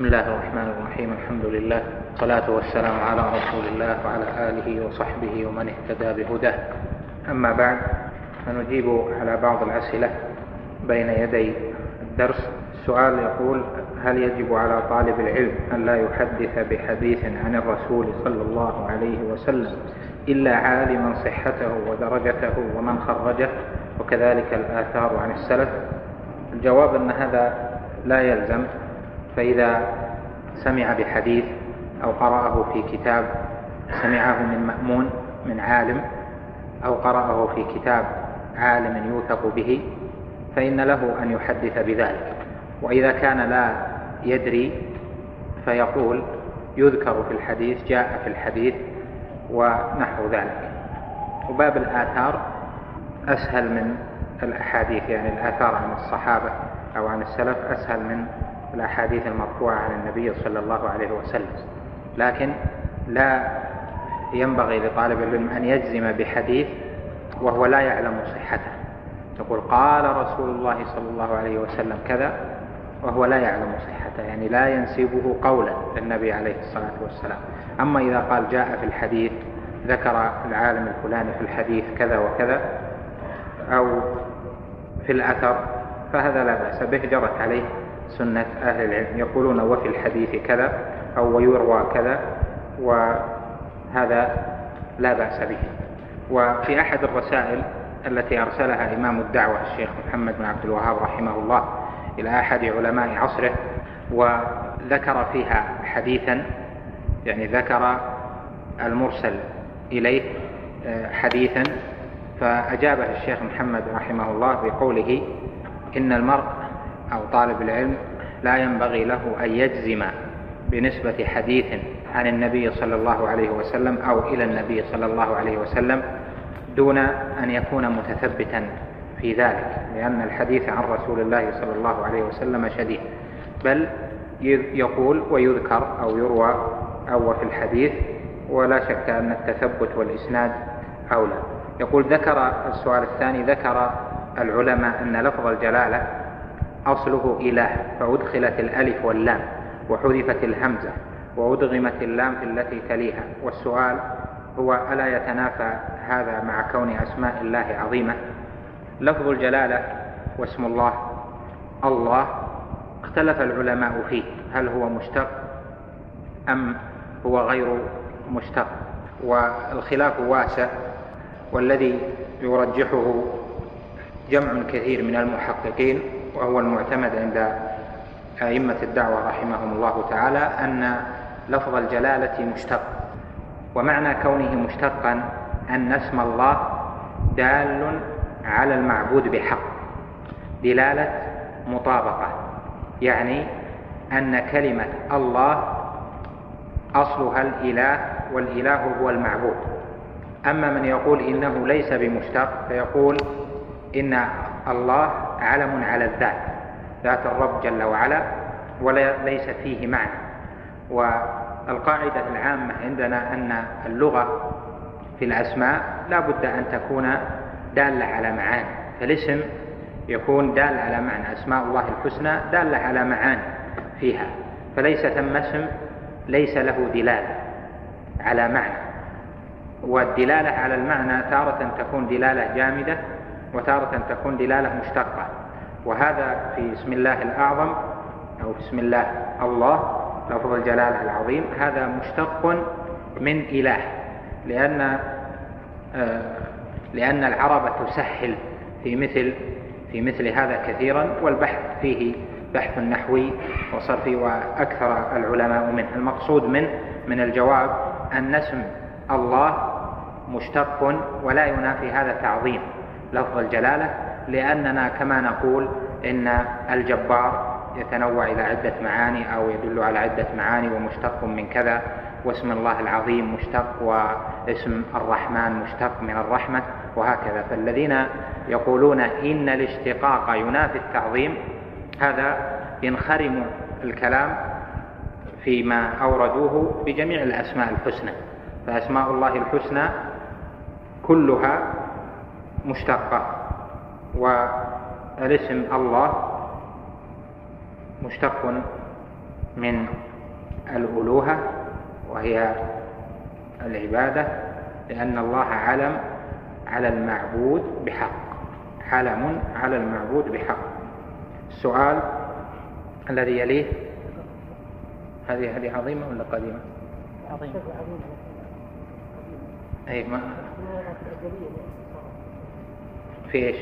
بسم الله الرحمن الرحيم. الحمد لله والصلاة والسلام على رسول الله وعلى آله وصحبه ومن اهتدى بهداه. أما بعد، فنجيب على بعض الأسئلة بين يدي الدرس. السؤال يقول: هل يجب على طالب العلم أن لا يحدث بحديث عن الرسول صلى الله عليه وسلم إلا عالما صحته ودرجته ومن خرجه وكذلك الآثار عن السلف؟ الجواب أن هذا لا يلزم. فإذا سمع بحديث أو قرأه في كتاب سمعه من مأمون من عالم، أو قرأه في كتاب عالم يوثق به، فإن له أن يحدث بذلك. وإذا كان لا يدري فيقول يذكر في الحديث، جاء في الحديث ونحو ذلك. وباب الآثار أسهل من الأحاديث، يعني الآثار عن الصحابة أو عن السلف أسهل من الأحاديث المرفوعة عن النبي صلى الله عليه وسلم. لكن لا ينبغي لطالب العلم أن يجزم بحديث وهو لا يعلم صحته، يقول قال رسول الله صلى الله عليه وسلم كذا وهو لا يعلم صحته، يعني لا ينسبه قولا للنبي عليه الصلاة والسلام. أما إذا قال جاء في الحديث، ذكر العالم الفلاني في الحديث كذا وكذا، أو في الأثر، فهذا لا بأس به، جرت عليه سنة أهل العلم، يقولون وفي الحديث كذا أو ويروى كذا، وهذا لا بأس به. وفي أحد الرسائل التي أرسلها إمام الدعوة الشيخ محمد بن عبد الوهاب رحمه الله إلى أحد علماء عصره، وذكر فيها حديثا، يعني ذكر المرسل إليه حديثا، فأجابه الشيخ محمد رحمه الله بقوله: إن المرء أو طالب العلم لا ينبغي له أن يجزم بنسبة حديث عن النبي صلى الله عليه وسلم أو إلى النبي صلى الله عليه وسلم دون أن يكون متثبتا في ذلك، لأن الحديث عن رسول الله صلى الله عليه وسلم شديد، بل يقول ويذكر أو يروى أو في الحديث، ولا شك أن التثبت والإسناد أولى. يقول ذكر السؤال الثاني: ذكر العلماء أن لفظ الجلالة أصله إله، فأدخلت الألف واللام وحذفت الهمزة وأدغمت اللام في التي تليها. والسؤال هو: ألا يتنافى هذا مع كون أسماء الله عظيمة؟ لفظ الجلالة واسم الله الله اختلف العلماء فيه، هل هو مشتق أم هو غير مشتق، والخلاف واسع، والذي يرجحه جمع كثير من المحققين وهو المعتمد عند أئمة الدعوة رحمهم الله تعالى أن لفظ الجلالة مشتق، ومعنى كونه مشتقا أن اسم الله دال على المعبود بحق دلالة مطابقة، يعني أن كلمة الله أصلها الإله، والإله هو المعبود. أما من يقول إنه ليس بمشتق فيقول إن الله علم على الذات، ذات الرب جل وعلا، وليس فيه معنى. والقاعدة العامة عندنا أن اللغة في الأسماء لا بد أن تكون دالة على معاني، فالاسم يكون دال على معنى، أسماء الله الحسنى دالة على معاني فيها، فليس ثم اسم ليس له دلالة على معنى. والدلالة على المعنى تارة تكون دلالة جامدة وتارة تكون دلالة مشتقة، وهذا في اسم الله الأعظم أو في اسم الله الله لفظ الجلالة العظيم، هذا مشتق من إله، لأن العرب تسهل في مثل هذا كثيرا، والبحث فيه بحث نحوي وصرفي وأكثر العلماء منه. المقصود من الجواب أن اسم الله مشتق، ولا ينافي هذا تعظيم لفظ الجلالة، لأننا كما نقول إن الجبار يتنوع إلى عدة معاني أو يدل على عدة معاني ومشتق من كذا، واسم الله العظيم مشتق، واسم الرحمن مشتق من الرحمة، وهكذا. فالذين يقولون إن الاشتقاق ينافي التعظيم هذا ينخرم الكلام فيما أوردوه بجميع الأسماء الحسنى، فأسماء الله الحسنى كلها مشتقة، والاسم الله مشتق من الألوهة وهي العبادة، لأن الله علم على المعبود بحق، علم على المعبود بحق. السؤال الذي يليه، هذه عظيمة ولا قديمة؟ عظيمة. أي ما في إيش؟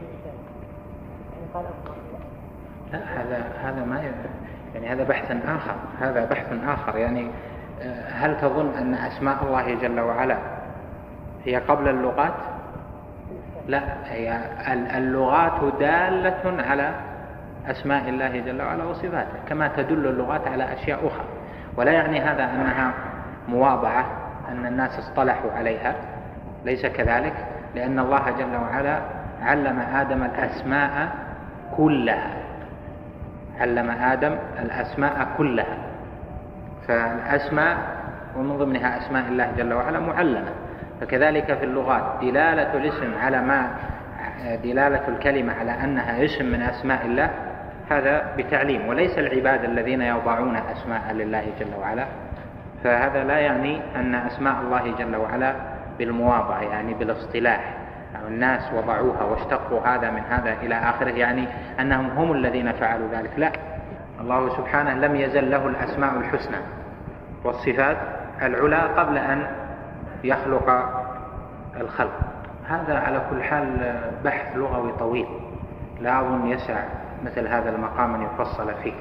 لا هذا ما يعني هذا بحث آخر، هذا بحث آخر. يعني هل تظن أن أسماء الله جل وعلا هي قبل اللغات؟ لا، هي اللغات دالة على أسماء الله جل وعلا وصفاته، كما تدل اللغات على أشياء أخرى. ولا يعني هذا أنها مواضعة أن الناس اصطلحوا عليها، ليس كذلك، لأن الله جل وعلا علم آدم الأسماء كلها، علم آدم الأسماء كلها. فالأسماء ومن ضمنها أسماء الله جل وعلا معلمة. فكذلك في اللغات دلالة الاسم على ما دلالة الكلمة على أنها اسم من أسماء الله، هذا بتعليم، وليس العباد الذين يضعون أسماء لله جل وعلا. فهذا لا يعني أن أسماء الله جل وعلا بالمواضعة، يعني بالاصطلاح، يعني الناس وضعوها واشتقوا هذا من هذا إلى آخره، يعني أنهم هم الذين فعلوا ذلك. لا، الله سبحانه لم يزل له الأسماء الحسنى والصفات العلى قبل أن يخلق الخلق. هذا على كل حال بحث لغوي طويل، لا أظن يسع مثل هذا المقام أن يفصل فيه.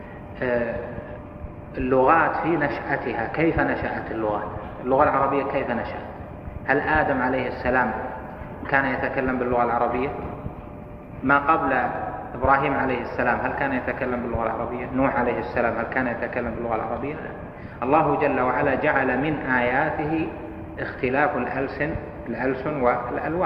اللغات في نشأتها، كيف نشأت اللغات؟ اللغة العربية كيف نشأت؟ هل آدم عليه السلام كان يتكلم باللغة العربية؟ ما قبل إبراهيم عليه السلام هل كان يتكلم باللغة العربية؟ نوح عليه السلام هل كان يتكلم باللغة العربية؟ لا. الله جل وعلا جعل من آياته اختلاف الألسن والألوان.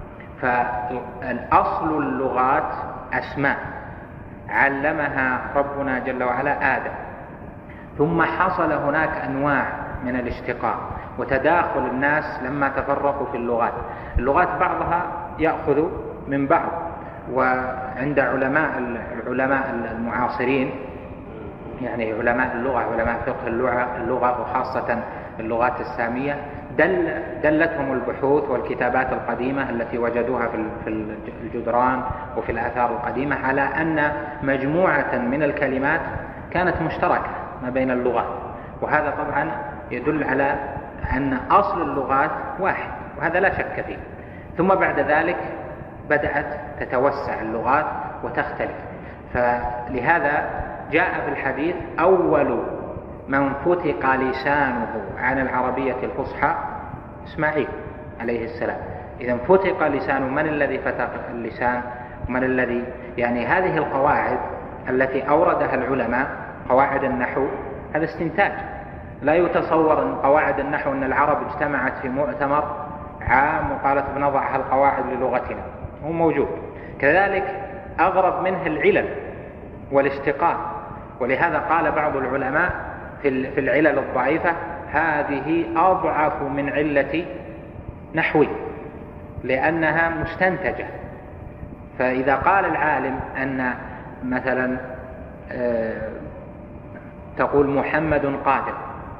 فالأصل اللغات أسماء علمها ربنا جل وعلا آدم، ثم حصل هناك أنواع من الاشتقاق وتداخل الناس لما تفرقوا في اللغات. اللغات بعضها يأخذ من بعض، وعند العلماء المعاصرين، يعني علماء اللغة، علماء فقه اللغة وخاصة اللغات السامية، دلتهم البحوث والكتابات القديمة التي وجدوها في الجدران وفي الآثار القديمة على أن مجموعة من الكلمات كانت مشتركة ما بين اللغات، وهذا طبعا يدل على أن أصل اللغات واحد، وهذا لا شك فيه. ثم بعد ذلك بدأت تتوسع اللغات وتختلف. فلهذا جاء في الحديث أول من فتق لسانه عن العربية الفصحى إسماعيل عليه السلام. إذا فتق لسانه، من الذي فتق اللسان؟ من الذي يعني هذه القواعد التي أوردها العلماء، قواعد النحو، هذا استنتاج. لا يتصور أن قواعد النحو أن العرب اجتمعت في مؤتمر عام وقالت بنضع القواعد للغتنا، هو موجود. كذلك أغرب منه العلل والاشتقاق، ولهذا قال بعض العلماء في العلل الضعيفة هذه أضعف من علة نحوي لأنها مستنتجة. فإذا قال العالم أن مثلا تقول محمد قادم،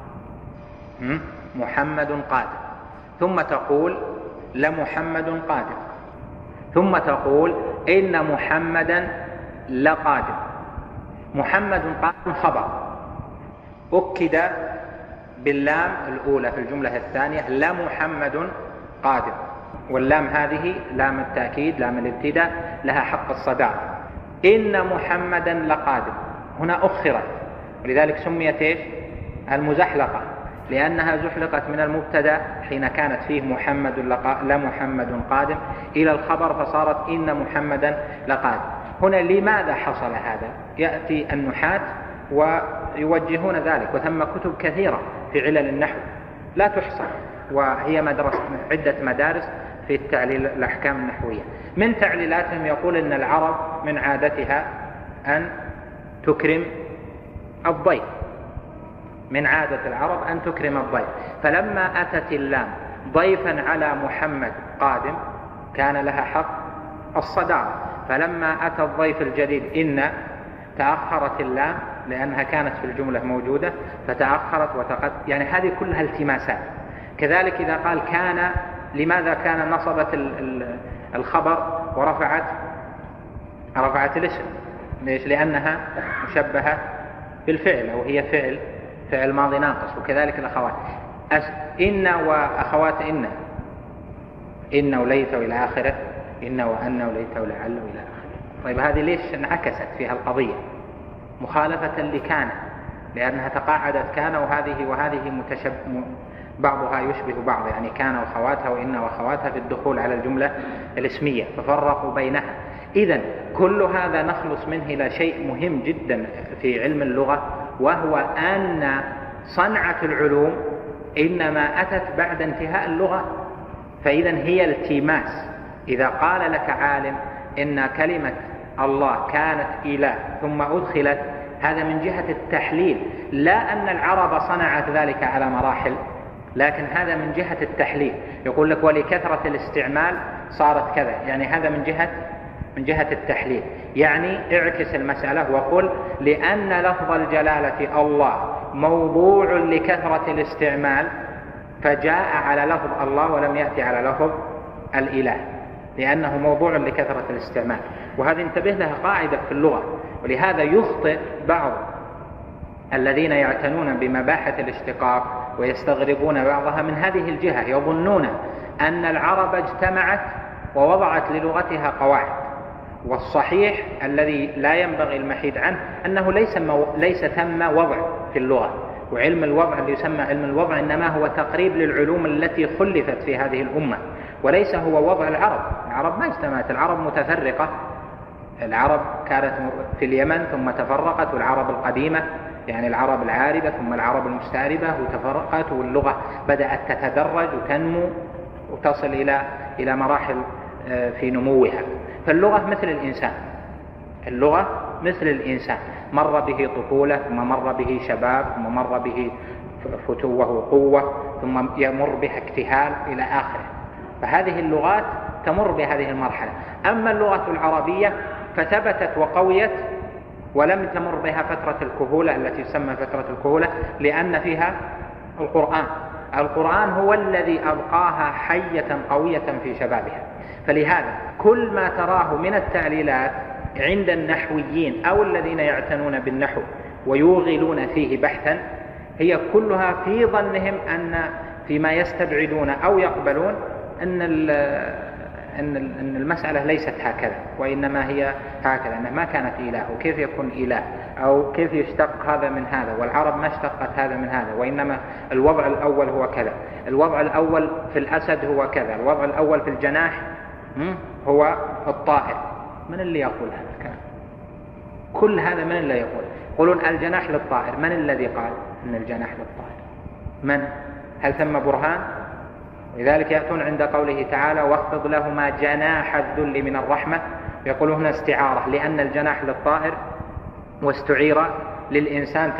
محمد قادم، ثم تقول لمحمد قادم، ثم تقول إن محمدا لقادم. محمد قادم خبر أكد باللام الأولى في الجملة الثانية، لمحمد قادم، واللام هذه لام التأكيد، لام الابتداء، لها حق الصداق. إن محمدا لقادم هنا أخرت، ولذلك سميت إيش؟ المزحلقة، لأنها زحلقت من المبتدأ حين كانت فيه محمد لمحمد قادم إلى الخبر فصارت إن محمدا لقادم. هنا لماذا حصل هذا؟ يأتي النحاة ويوجهون ذلك، وثم كتب كثيرة في علل النحو لا تحصى، وهي عدة مدارس في التعليل الأحكام النحوية. من تعليلاتهم يقول إن العرب من عادتها أن تكرم الضيف، من عادة العرب أن تكرم الضيف، فلما أتت اللام ضيفا على محمد قادم كان لها حق الصداقة، فلما أتى الضيف الجديد إن تأخرت اللام لأنها كانت في الجملة موجودة فتأخرت يعني هذه كلها التماسات. كذلك إذا قال كان، لماذا كان نصبت الخبر ورفعت الاسم؟ ليش؟ لأنها مشبهة بالفعل، أو هي فعل ماضي ناقص. وكذلك الأخوات إن وأخوات إن وليت إلى آخره، إن وأن وليت ولعل إلى آخره. طيب هذه ليش انعكست فيها القضية مخالفة لكان؟ لأنها تقاعدت كان وهذه بعضها يشبه بعض، يعني كان وأخواتها وإن وأخواتها في الدخول على الجملة الاسمية، ففرقوا بينها. إذن كل هذا نخلص منه إلى شيء مهم جدا في علم اللغة، وهو أن صنعة العلوم إنما أتت بعد انتهاء اللغة. فإذن هي التماس. إذا قال لك عالم إن كلمة الله كانت إله ثم أدخلت، هذا من جهة التحليل، لا أن العرب صنعت ذلك على مراحل، لكن هذا من جهة التحليل. يقول لك ولكثرة الاستعمال صارت كذا، يعني هذا من جهة التحليل. يعني اعكس المسألة وقل لأن لفظ الجلالة الله موضوع لكثرة الاستعمال فجاء على لفظ الله ولم يأتي على لفظ الإله، لأنه موضوع لكثرة الاستعمال. وهذه انتبه لها قاعدة في اللغة. ولهذا يخطئ بعض الذين يعتنون بمباحث الاشتقاق ويستغربون بعضها من هذه الجهة، يظنون أن العرب اجتمعت ووضعت للغتها قواعد. والصحيح الذي لا ينبغي المحيد عنه أنه ليس ثم وضع في اللغة. وعلم الوضع اللي يسمى علم الوضع إنما هو تقريب للعلوم التي خلفت في هذه الأمة، وليس هو وضع العرب. العرب ما اجتمعت، العرب متفرقة. العرب كانت في اليمن ثم تفرقت، والعرب القديمة يعني العرب العاربة ثم العرب المستعربة وتفرقت، واللغة بدأت تتدرج وتنمو وتصل إلى مراحل في نموها. فاللغة مثل الإنسان، مر به طفولة ثم مر به شباب ثم مر به فتوة وقوة ثم يمر بها اكتهال إلى آخره. فهذه اللغات تمر بهذه المرحلة. أما اللغة العربية فثبتت وقويت ولم تمر بها فترة الكهولة التي تسمى فترة الكهولة، لأن فيها القرآن هو الذي أبقاها حية قوية في شبابها. فلهذا كل ما تراه من التعليلات عند النحويين أو الذين يعتنون بالنحو ويوغلون فيه بحثا، هي كلها في ظنهم أن فيما يستبعدون أو يقبلون أن المسألة ليست هكذا، وإنما هي هكذا، أنها ما كانت إله، وكيف يكون إله، أو كيف يشتق هذا من هذا، والعرب ما اشتقت هذا من هذا، وإنما الوضع الأول هو كذا، الوضع الأول في الأسد هو كذا، الوضع الأول في الجناح هو الطائر. من اللي يقول هذا الكلام؟ كل هذا من اللي يقول؟ يقولون الجناح للطائر. من الذي قال أن الجناح للطائر؟ من؟ هل ثم برهان؟ لذلك يأتون عند قوله تعالى واخفض لهما جناح الذل من الرحمة، يقولون هنا استعارة، لأن الجناح للطائر واستعير للإنسان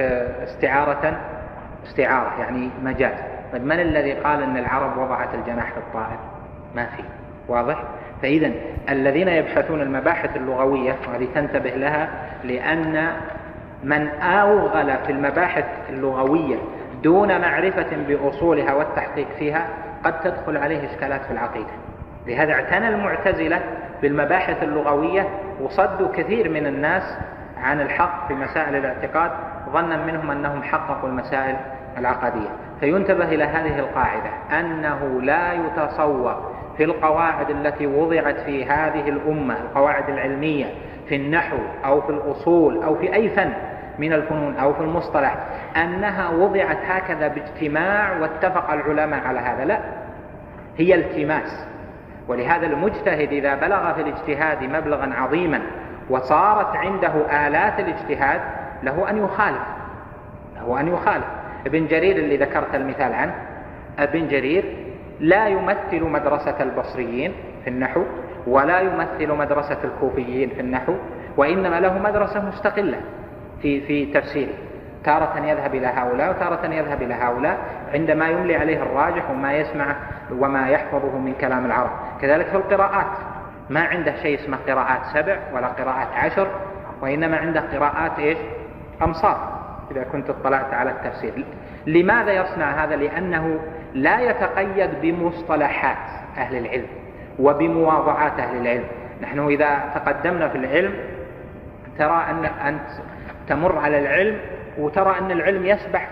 استعارة يعني مجاز. طيب من الذي قال أن العرب وضعت الجناح للطائر؟ ما في. واضح؟ فإذا الذين يبحثون المباحث اللغوية، وهذه تنتبه لها، لأن من أوغل في المباحث اللغوية دون معرفة بأصولها والتحقيق فيها قد تدخل عليه إشكالات في العقيدة. لهذا اعتنى المعتزلة بالمباحث اللغوية وصدوا كثير من الناس عن الحق في مسائل الاعتقاد، ظنا منهم أنهم حققوا المسائل العقدية. فينتبه إلى هذه القاعدة، أنه لا يتصور في القواعد التي وضعت في هذه الأمة، القواعد العلمية في النحو أو في الأصول أو في أي فن من الفنون أو في المصطلح، أنها وضعت هكذا باجتماع واتفق العلماء على هذا. لا، هي التماس. ولهذا المجتهد إذا بلغ في الاجتهاد مبلغا عظيما وصارت عنده آلات الاجتهاد له أن يخالف. ابن جرير اللي ذكرت المثال عنه، ابن جرير لا يمثل مدرسة البصريين في النحو ولا يمثل مدرسة الكوفيين في النحو، وإنما له مدرسة مستقلة في تفسيره، تارة يذهب إلى هؤلاء وتارة يذهب إلى هؤلاء عندما يملي عليه الراجح وما يسمع وما يحفظه من كلام العرب. كذلك في القراءات ما عنده شيء اسمه قراءات 7 ولا قراءات 10، وإنما عنده قراءات أمصار إذا كنت اطلعت على التفسير. لماذا يصنع هذا؟ لأنه لا يتقيد بمصطلحات أهل العلم وبمواضعات أهل العلم. نحن إذا تقدمنا في العلم ترى أنت تمر على العلم وترى أن العلم يسبح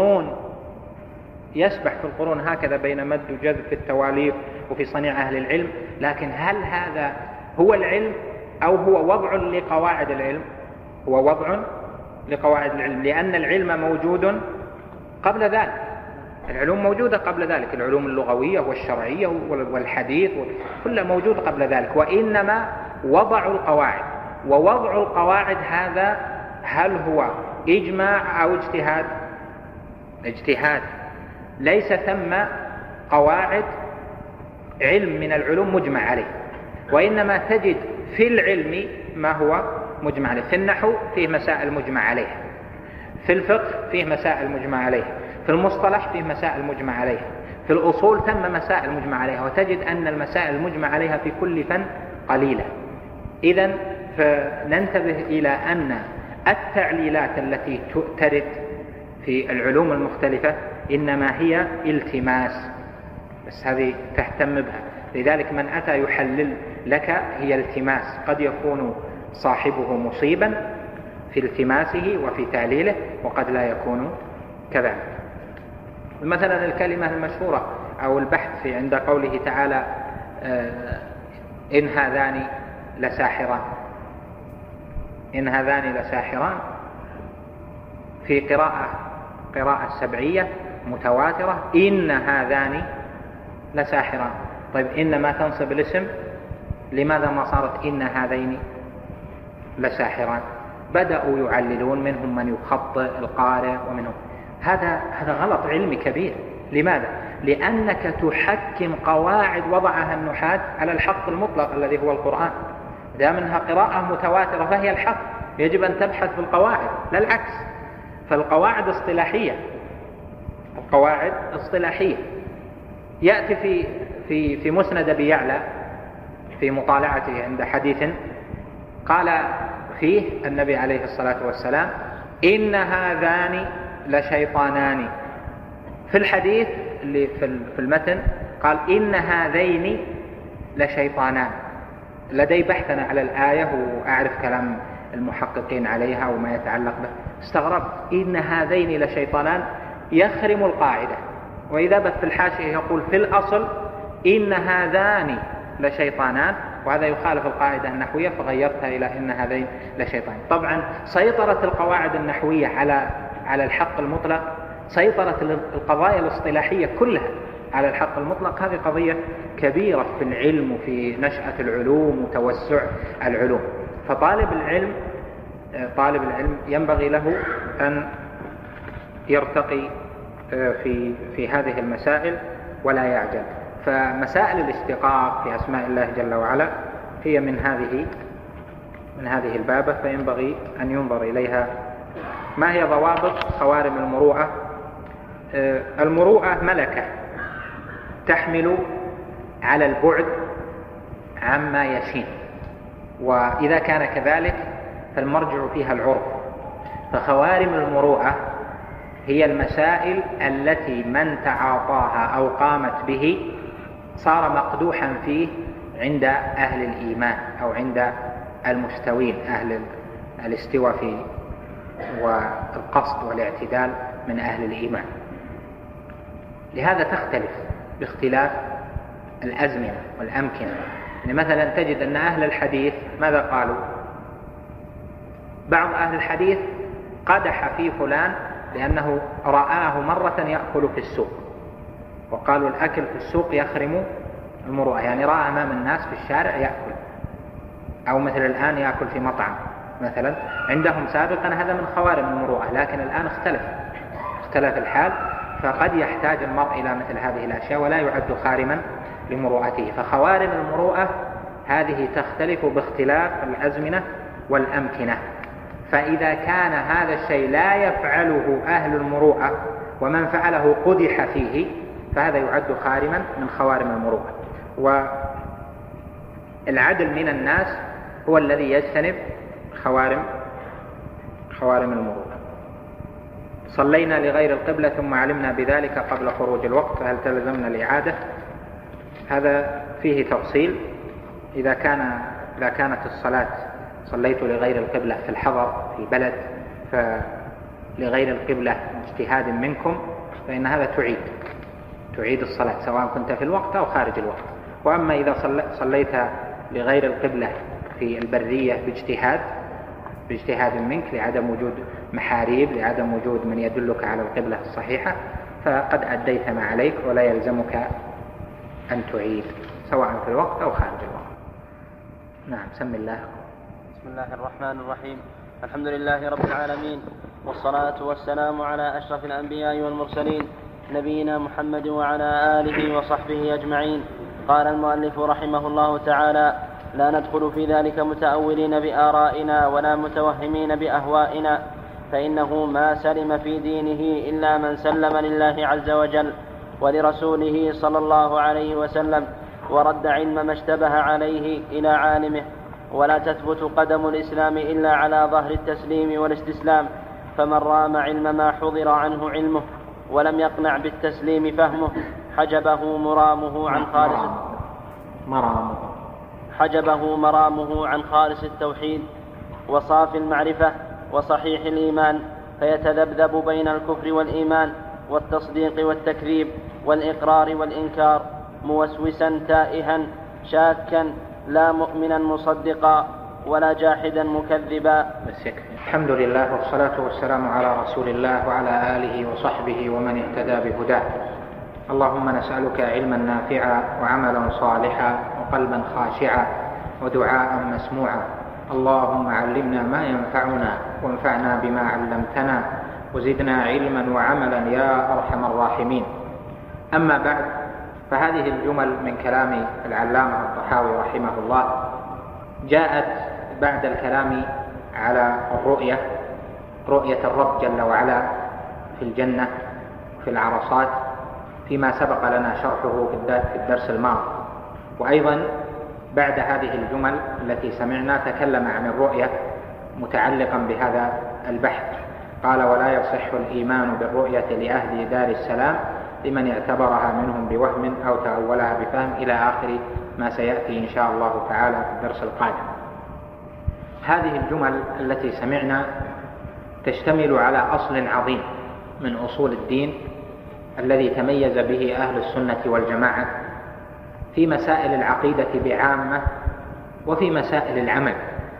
في القرون هكذا بين مد وجذب في التواليف وفي صنيع أهل العلم. لكن هل هذا هو العلم أو هو وضع لقواعد العلم؟ هو وضع لقواعد العلم، لأن العلم موجود قبل ذلك. العلوم موجودة قبل ذلك، العلوم اللغوية والشرعية والحديث كلها موجودة قبل ذلك، وإنما وضعوا القواعد. ووضع القواعد هذا هل هو إجماع أو اجتهاد؟ ليس ثم قواعد علم من العلوم مجمع عليه، وإنما تجد في العلم ما هو مجمع عليه. في النحو فيه مسائل مجمع عليها، في الفقه فيه مسائل مجمع عليها، في المصطلح فيه مسائل مجمع عليها، في الأصول ثم مسائل مجمع عليها، وتجد أن المسائل المجمع عليها في كل فن قليلة. إذن فننتبه إلى أن التعليلات التي ترد في العلوم المختلفة إنما هي التماس، بس هذه تهتم بها. لذلك من أتى يحلل لك هي التماس، قد يكون صاحبه مصيبا في التماسه وفي تعليله وقد لا يكون كذلك. مثلا الكلمة المشهورة أو البحث في عند قوله تعالى إن هذان لساحران، في قراءة سبعية متواترة إن هذان لساحران. طيب إن ما تنصب الاسم، لماذا ما صارت إن هذين لساحران؟ بدأوا يعللون، منهم من يخطئ القارئ ومنهم هذا غلط علمي كبير. لماذا؟ لأنك تحكم قواعد وضعها النحاة على الحق المطلق الذي هو القرآن. إذا منها قراءة متواترة فهي الحق، يجب أن تبحث في القواعد لا العكس. فالقواعد اصطلاحية. يأتي في مسند أبي يعلى في مطالعته عند حديث قال فيه النبي عليه الصلاة والسلام إن هذان لشيطانان. في الحديث اللي في المتن قال إن هذين لشيطانان. لدي بحثنا على الآية وأعرف كلام المحققين عليها وما يتعلق به، استغربت إن هذين لشيطانان يخرم القاعدة. وإذا بث في الحاشية يقول في الأصل إن هذان لشيطانان، وهذا يخالف القاعدة النحوية فغيرتها إلى إن هذين لشيطان. طبعا سيطرة القواعد النحوية على الحق المطلق، سيطرة القضايا الاصطلاحية كلها على الحق المطلق، هذه قضية كبيرة في العلم وفي نشأة العلوم وتوسع العلوم. فطالب العلم ينبغي له أن يرتقي في هذه المسائل ولا يعجل. فمسائل الاشتقاق في أسماء الله جل وعلا هي من هذه البابة، فينبغي أن ينظر إليها. ما هي ضوابط خوارم المروءة؟ المروءة ملكة تحمل على البعد عما يشين، وإذا كان كذلك فالمرجع فيها العرف. فخوارم المروءة هي المسائل التي من تعاطاها أو قامت به صار مقدوحا فيه عند أهل الإيمان أو عند المستوين، أهل الاستواء في والقصد والاعتدال من أهل الإيمان. لهذا تختلف باختلاف الأزمنة والأمكنة. يعني مثلا تجد أن أهل الحديث ماذا قالوا؟ بعض أهل الحديث قدح في فلان لأنه رآه مرة يأكل في السوق، وقالوا الأكل في السوق يخرم المروءة، يعني رأى أمام الناس في الشارع يأكل، أو مثل الآن يأكل في مطعم مثلا. عندهم سابقا هذا من خوارم المروءة، لكن الآن اختلف الحال، فقد يحتاج المرء إلى مثل هذه الأشياء ولا يعد خارما لمروءته. فخوارم المروءة هذه تختلف باختلاف الأزمنة والأمكنة. فإذا كان هذا الشيء لا يفعله أهل المروءة ومن فعله قدح فيه فهذا يعد خارما من خوارم المروءة. والعدل من الناس هو الذي يجتنب خوارم المروءة. صلينا لغير القبلة ثم علمنا بذلك قبل خروج الوقت، فهل تلزمنا الإعادة؟ هذا فيه تفصيل. إذا كانت الصلاة صليت لغير القبلة في الحضر في البلد فلغير القبلة اجتهاد منكم، فإن هذا تعيد الصلاة سواء كنت في الوقت أو خارج الوقت. وأما إذا صليت لغير القبلة في البرية باجتهاد منك لعدم وجود محاريب، لعدم وجود من يدلك على القبلة الصحيحة، فقد أديت ما عليك ولا يلزمك أن تعيد سواء في الوقت أو خارج الوقت. نعم، سم الله. بسم الله الرحمن الرحيم. الحمد لله رب العالمين، والصلاة والسلام على أشرف الأنبياء والمرسلين نبينا محمد وعلى آله وصحبه أجمعين. قال المؤلف رحمه الله تعالى: لا ندخل في ذلك متأولين بآرائنا ولا متوهمين بأهوائنا، فإنه ما سلم في دينه إلا من سلم لله عز وجل ولرسوله صلى الله عليه وسلم، ورد علم ما اشتبه عليه إلى عالمه. ولا تثبت قدم الإسلام إلا على ظهر التسليم والاستسلام، فمن رام علم ما حضر عنه علمه ولم يقنع بالتسليم فهمه حجبه مرامه عن خالص التوحيد وصافي المعرفة وصحيح الإيمان، فيتذبذب بين الكفر والإيمان والتصديق والتكذيب والإقرار والإنكار، موسوسا تائها شاكا، لا مؤمنا مصدقا ولا جاحدا مكذبا. الحمد لله والصلاة والسلام على رسول الله وعلى آله وصحبه ومن اهتدى بهداه. اللهم نسألك علما نافعا وعملا صالحا وقلبا خاشعا ودعاء مسموعا. اللهم علمنا ما ينفعنا وانفعنا بما علمتنا وزدنا علما وعملا يا أرحم الراحمين. أما بعد، فهذه الجمل من كلام العلامة الطحاوي رحمه الله جاءت بعد الكلام على رؤية الرب جل وعلا في الجنة في العرصات، فيما سبق لنا شرحه في الدرس الماضي. وأيضا بعد هذه الجمل التي سمعنا تكلم عن الرؤية متعلقا بهذا البحث. قال: ولا يصح الإيمان بالرؤية لأهل دار السلام لمن اعتبرها منهم بوهم أو تأولها بفهم، إلى آخر ما سيأتي إن شاء الله تعالى في الدرس القادم. هذه الجمل التي سمعنا تشتمل على أصل عظيم من أصول الدين الذي تميز به أهل السنة والجماعة في مسائل العقيدة بعامة وفي مسائل العمل.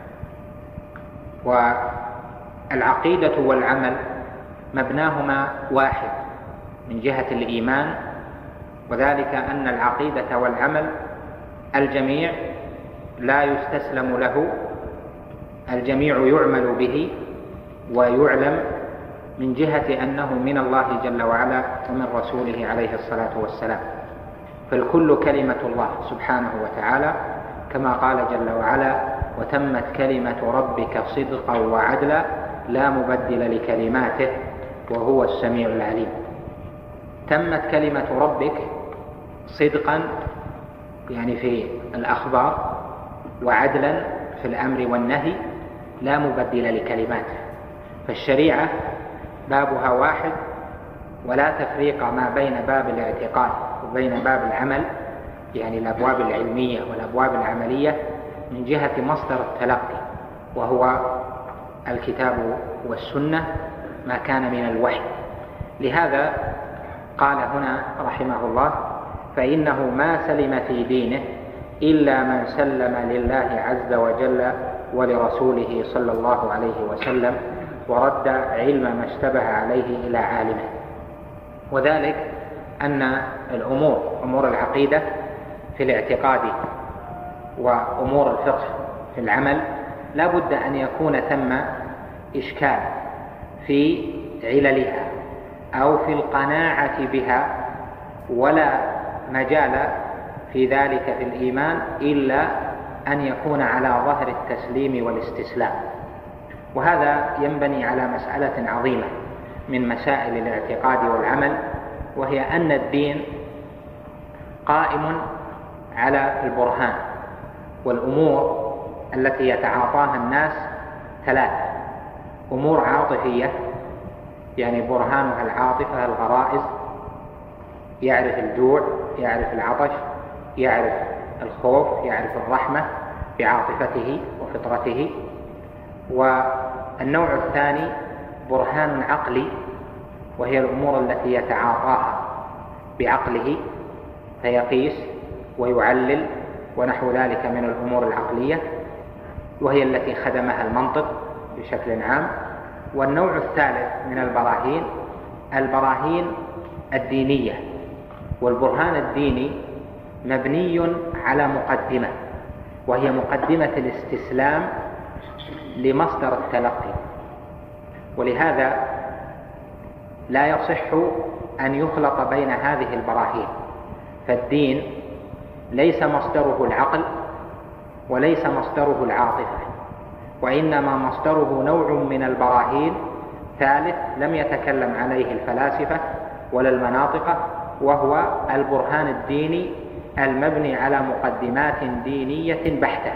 والعقيدة والعمل مبناهما واحد من جهة الإيمان، وذلك أن العقيدة والعمل الجميع لا يستسلم له، الجميع يعمل به ويعلم من جهة أنه من الله جل وعلا ومن رسوله عليه الصلاة والسلام. فالكل كلمة الله سبحانه وتعالى، كما قال جل وعلا: وتمت كلمة ربك صدقا وعدلا لا مبدل لكلماته وهو السميع العليم. تمت كلمة ربك صدقا يعني في الأخبار، وعدلا في الأمر والنهي، لا مبدل لكلماته. فالشريعة بابها واحد، ولا تفريق ما بين باب الاعتقاد وبين باب العمل، يعني الأبواب العلمية والأبواب العملية، من جهة مصدر التلقي وهو الكتاب والسنة ما كان من الوحي. لهذا قال هنا رحمه الله: فإنه ما سلم في دينه إلا من سلم لله عز وجل ولرسوله صلى الله عليه وسلم، ورد علم ما اشتبه عليه إلى عالمه. وذلك أن أمور العقيدة في الاعتقاد وأمور الفقه في العمل لا بد أن يكون ثم إشكال في عللها أو في القناعة بها، ولا مجال في ذلك في الإيمان إلا أن يكون على ظهر التسليم والاستسلام. وهذا ينبني على مسألة عظيمة من مسائل الاعتقاد والعمل، وهي أن الدين قائم على البرهان. والأمور التي يتعاطاها الناس ثلاث: أمور عاطفية يعني برهانها العاطفة، الغرائز، يعرف الجوع، يعرف العطش، يعرف الخوف، يعرف الرحمة بعاطفته وفطرته. والنوع الثاني برهان عقلي، وهي الأمور التي يتعاطاها بعقله فيقيس ويعلل ونحو ذلك من الأمور العقلية، وهي التي خدمها المنطق بشكل عام. والنوع الثالث من البراهين الدينية. والبرهان الديني مبني على مقدمة، وهي مقدمة الاستسلام لمصدر التلقي، ولهذا لا يصح أن يخلط بين هذه البراهين. فالدين ليس مصدره العقل وليس مصدره العاطفة، وإنما مصدره نوع من البراهين ثالث لم يتكلم عليه الفلاسفة ولا المناطق، وهو البرهان الديني المبني على مقدمات دينية بحتة.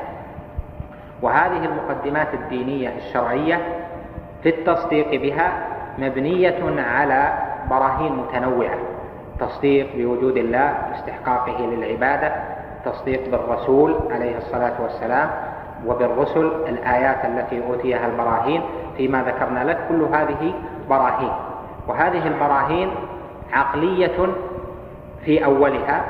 وهذه المقدمات الدينية الشرعية في التصديق بها مبنية على براهين متنوعة: تصديق بوجود الله، باستحقاقه للعبادة، تصديق بالرسول عليه الصلاة والسلام، وبالرسل الآيات التي أوتيها البراهين فيما ذكرنا لك. كل هذه براهين، وهذه البراهين عقلية في أولها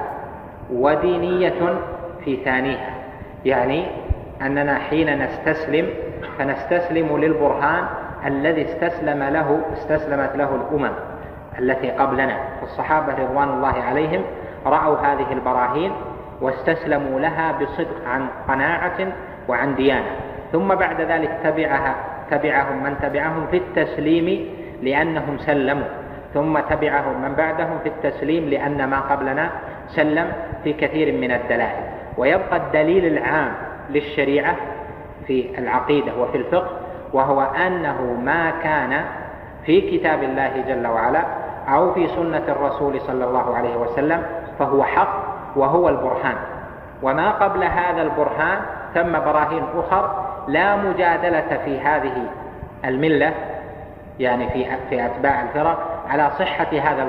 ودينية في ثانيها. يعني أننا حين نستسلم فنستسلم للبرهان الذي استسلمت له الأمم التي قبلنا. الصحابة رضوان الله عليهم رأوا هذه البراهين واستسلموا لها بصدق عن قناعة وعن ديانة، ثم بعد ذلك تبعهم من تبعهم في التسليم لأنهم سلموا، ثم تبعهم من بعدهم في التسليم لأن ما قبلنا سلم في كثير من الدلائل. ويبقى الدليل العام للشريعة في العقيدة وفي الفقه، وهو أنه ما كان في كتاب الله جل وعلا أو في سنة الرسول صلى الله عليه وسلم فهو حق وهو البرهان. وما قبل هذا البرهان ثم براهين أخر لا مجادلة في هذه الملة، يعني في أتباع الفرق، على صحة هذا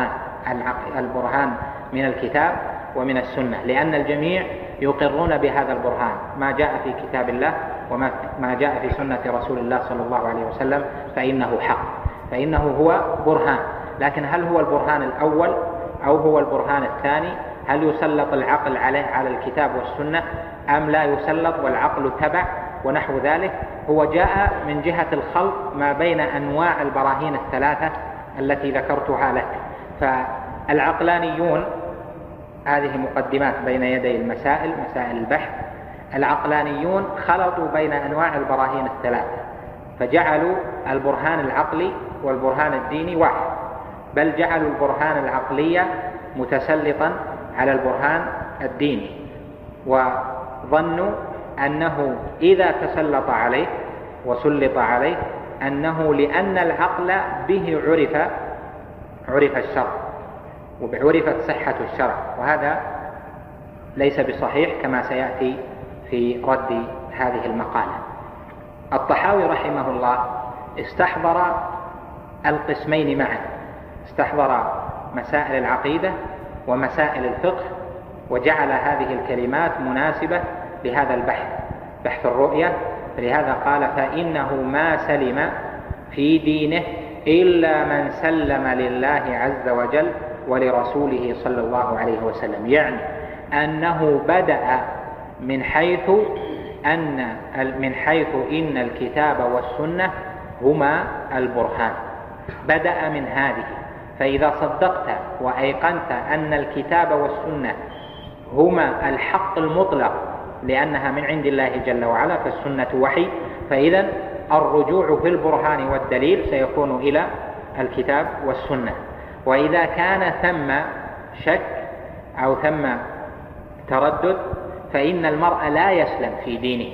البرهان من الكتاب ومن السنة، لأن الجميع يقرون بهذا البرهان. ما جاء في كتاب الله وما جاء في سنة رسول الله صلى الله عليه وسلم فإنه حق، فإنه هو برهان. لكن هل هو البرهان الأول أو هو البرهان الثاني؟ هل يسلط العقل عليه على الكتاب والسنة أم لا يسلط والعقل تبع ونحو ذلك؟ هو جاء من جهة الخلط ما بين أنواع البراهين الثلاثة التي ذكرتها لك. فالعقلانيون، هذه مقدمات بين يدي مسائل البحث، العقلانيون خلطوا بين أنواع البراهين الثلاثة فجعلوا البرهان العقلي والبرهان الديني واحد، بل جعلوا البرهان العقلي متسلطا على البرهان الديني، وظنوا أنه إذا تسلط عليه وسلط عليه أنه لأن العقل به عرف الشرع وعرفت صحة الشرع، وهذا ليس بصحيح كما سيأتي في رد هذه المقالة. الطحاوي رحمه الله استحضر القسمين معا، استحضر مسائل العقيدة ومسائل الفقه، وجعل هذه الكلمات مناسبة لهذا البحث، بحث الرؤية. فلهذا قال: فإنه ما سلم في دينه إلا من سلم لله عز وجل ولرسوله صلى الله عليه وسلم. يعني أنه بدأ من حيث إن الكتاب والسنة هما البرهان، بدأ من هذه. فإذا صدقت وأيقنت أن الكتاب والسنة هما الحق المطلق لأنها من عند الله جل وعلا، فالسنة وحي، فإذا الرجوع في البرهان والدليل سيكون إلى الكتاب والسنة. وإذا كان ثم شك أو ثم تردد فإن المرء لا يسلم في دينه،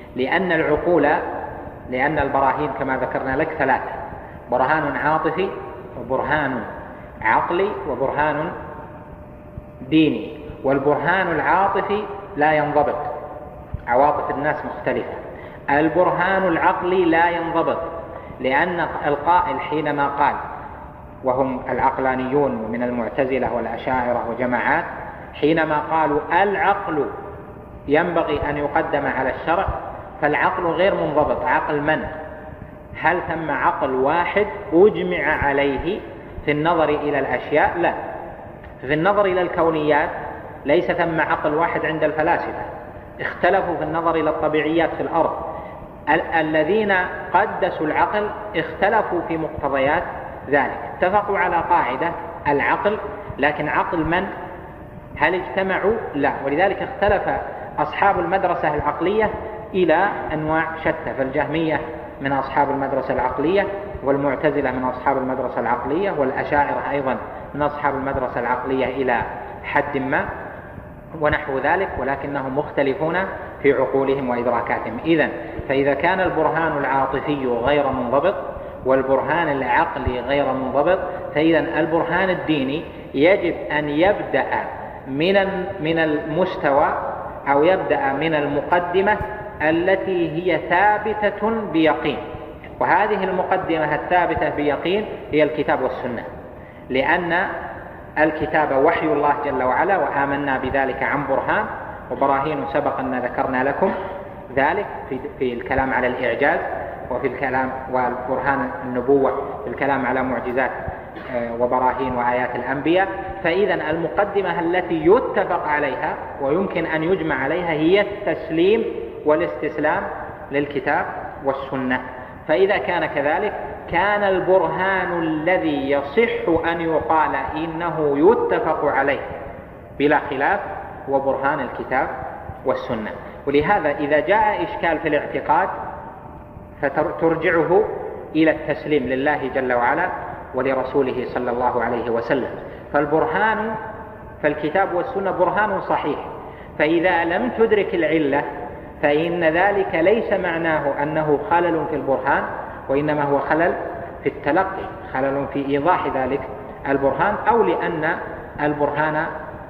لأن البراهين كما ذكرنا لك ثلاثة: برهان عاطفي وبرهان عقلي وبرهان ديني. والبرهان العاطفي لا ينضبط، عواطف الناس مختلفة. البرهان العقلي لا ينضبط، لأن القائل حينما قال، وهم العقلانيون من المعتزلة والأشاعرة وجماعات، حينما قالوا العقل ينبغي أن يقدم على الشرع، فالعقل غير منضبط. عقل من؟ هل ثم عقل واحد أجمع عليه في النظر إلى الأشياء؟ لا. في النظر إلى الكونيات ليس ثم عقل واحد عند الفلاسفة، اختلفوا في النظر إلى الطبيعيات في الأرض. الذين قدسوا العقل اختلفوا في مقتضيات ذلك، اتفقوا على قاعدة العقل، لكن عقل من؟ هل اجتمعوا؟ لا. ولذلك اختلف أصحاب المدرسة العقلية إلى أنواع شتى، فالجهمية من أصحاب المدرسة العقلية، والمعتزلة من أصحاب المدرسة العقلية، والأشاعرة أيضا من أصحاب المدرسة العقلية إلى حد ما ونحو ذلك، ولكنهم مختلفون في عقولهم وإدراكاتهم. فإذا كان البرهان العاطفي غير منضبط والبرهان العقلي غير منضبط، فإذا البرهان الديني يجب أن يبدأ من المستوى أو يبدأ من المقدمة التي هي ثابتة بيقين، وهذه المقدمة الثابتة بيقين هي الكتاب والسنة، لأن الكتاب وحي الله جل وعلا، وآمنا بذلك عن برهان، وبراهين سبق أن ذكرنا لكم ذلك في الكلام على الإعجاز، وفي الكلام والبرهان النبوة في الكلام على معجزات وبراهين وآيات الأنبياء. فإذا المقدمة التي يتفق عليها ويمكن أن يجمع عليها هي التسليم والاستسلام للكتاب والسنة. فإذا كان كذلك كان البرهان الذي يصح أن يقال إنه يتفق عليه بلا خلاف وبرهان الكتاب والسنة. ولهذا إذا جاء إشكال في الاعتقاد فترجعه إلى التسليم لله جل وعلا ولرسوله صلى الله عليه وسلم. فالكتاب والسنة برهان صحيح، فإذا لم تدرك العلة فإن ذلك ليس معناه أنه خلل في البرهان، وإنما هو خلل في التلقي، خلل في إيضاح ذلك البرهان، أو لأن البرهان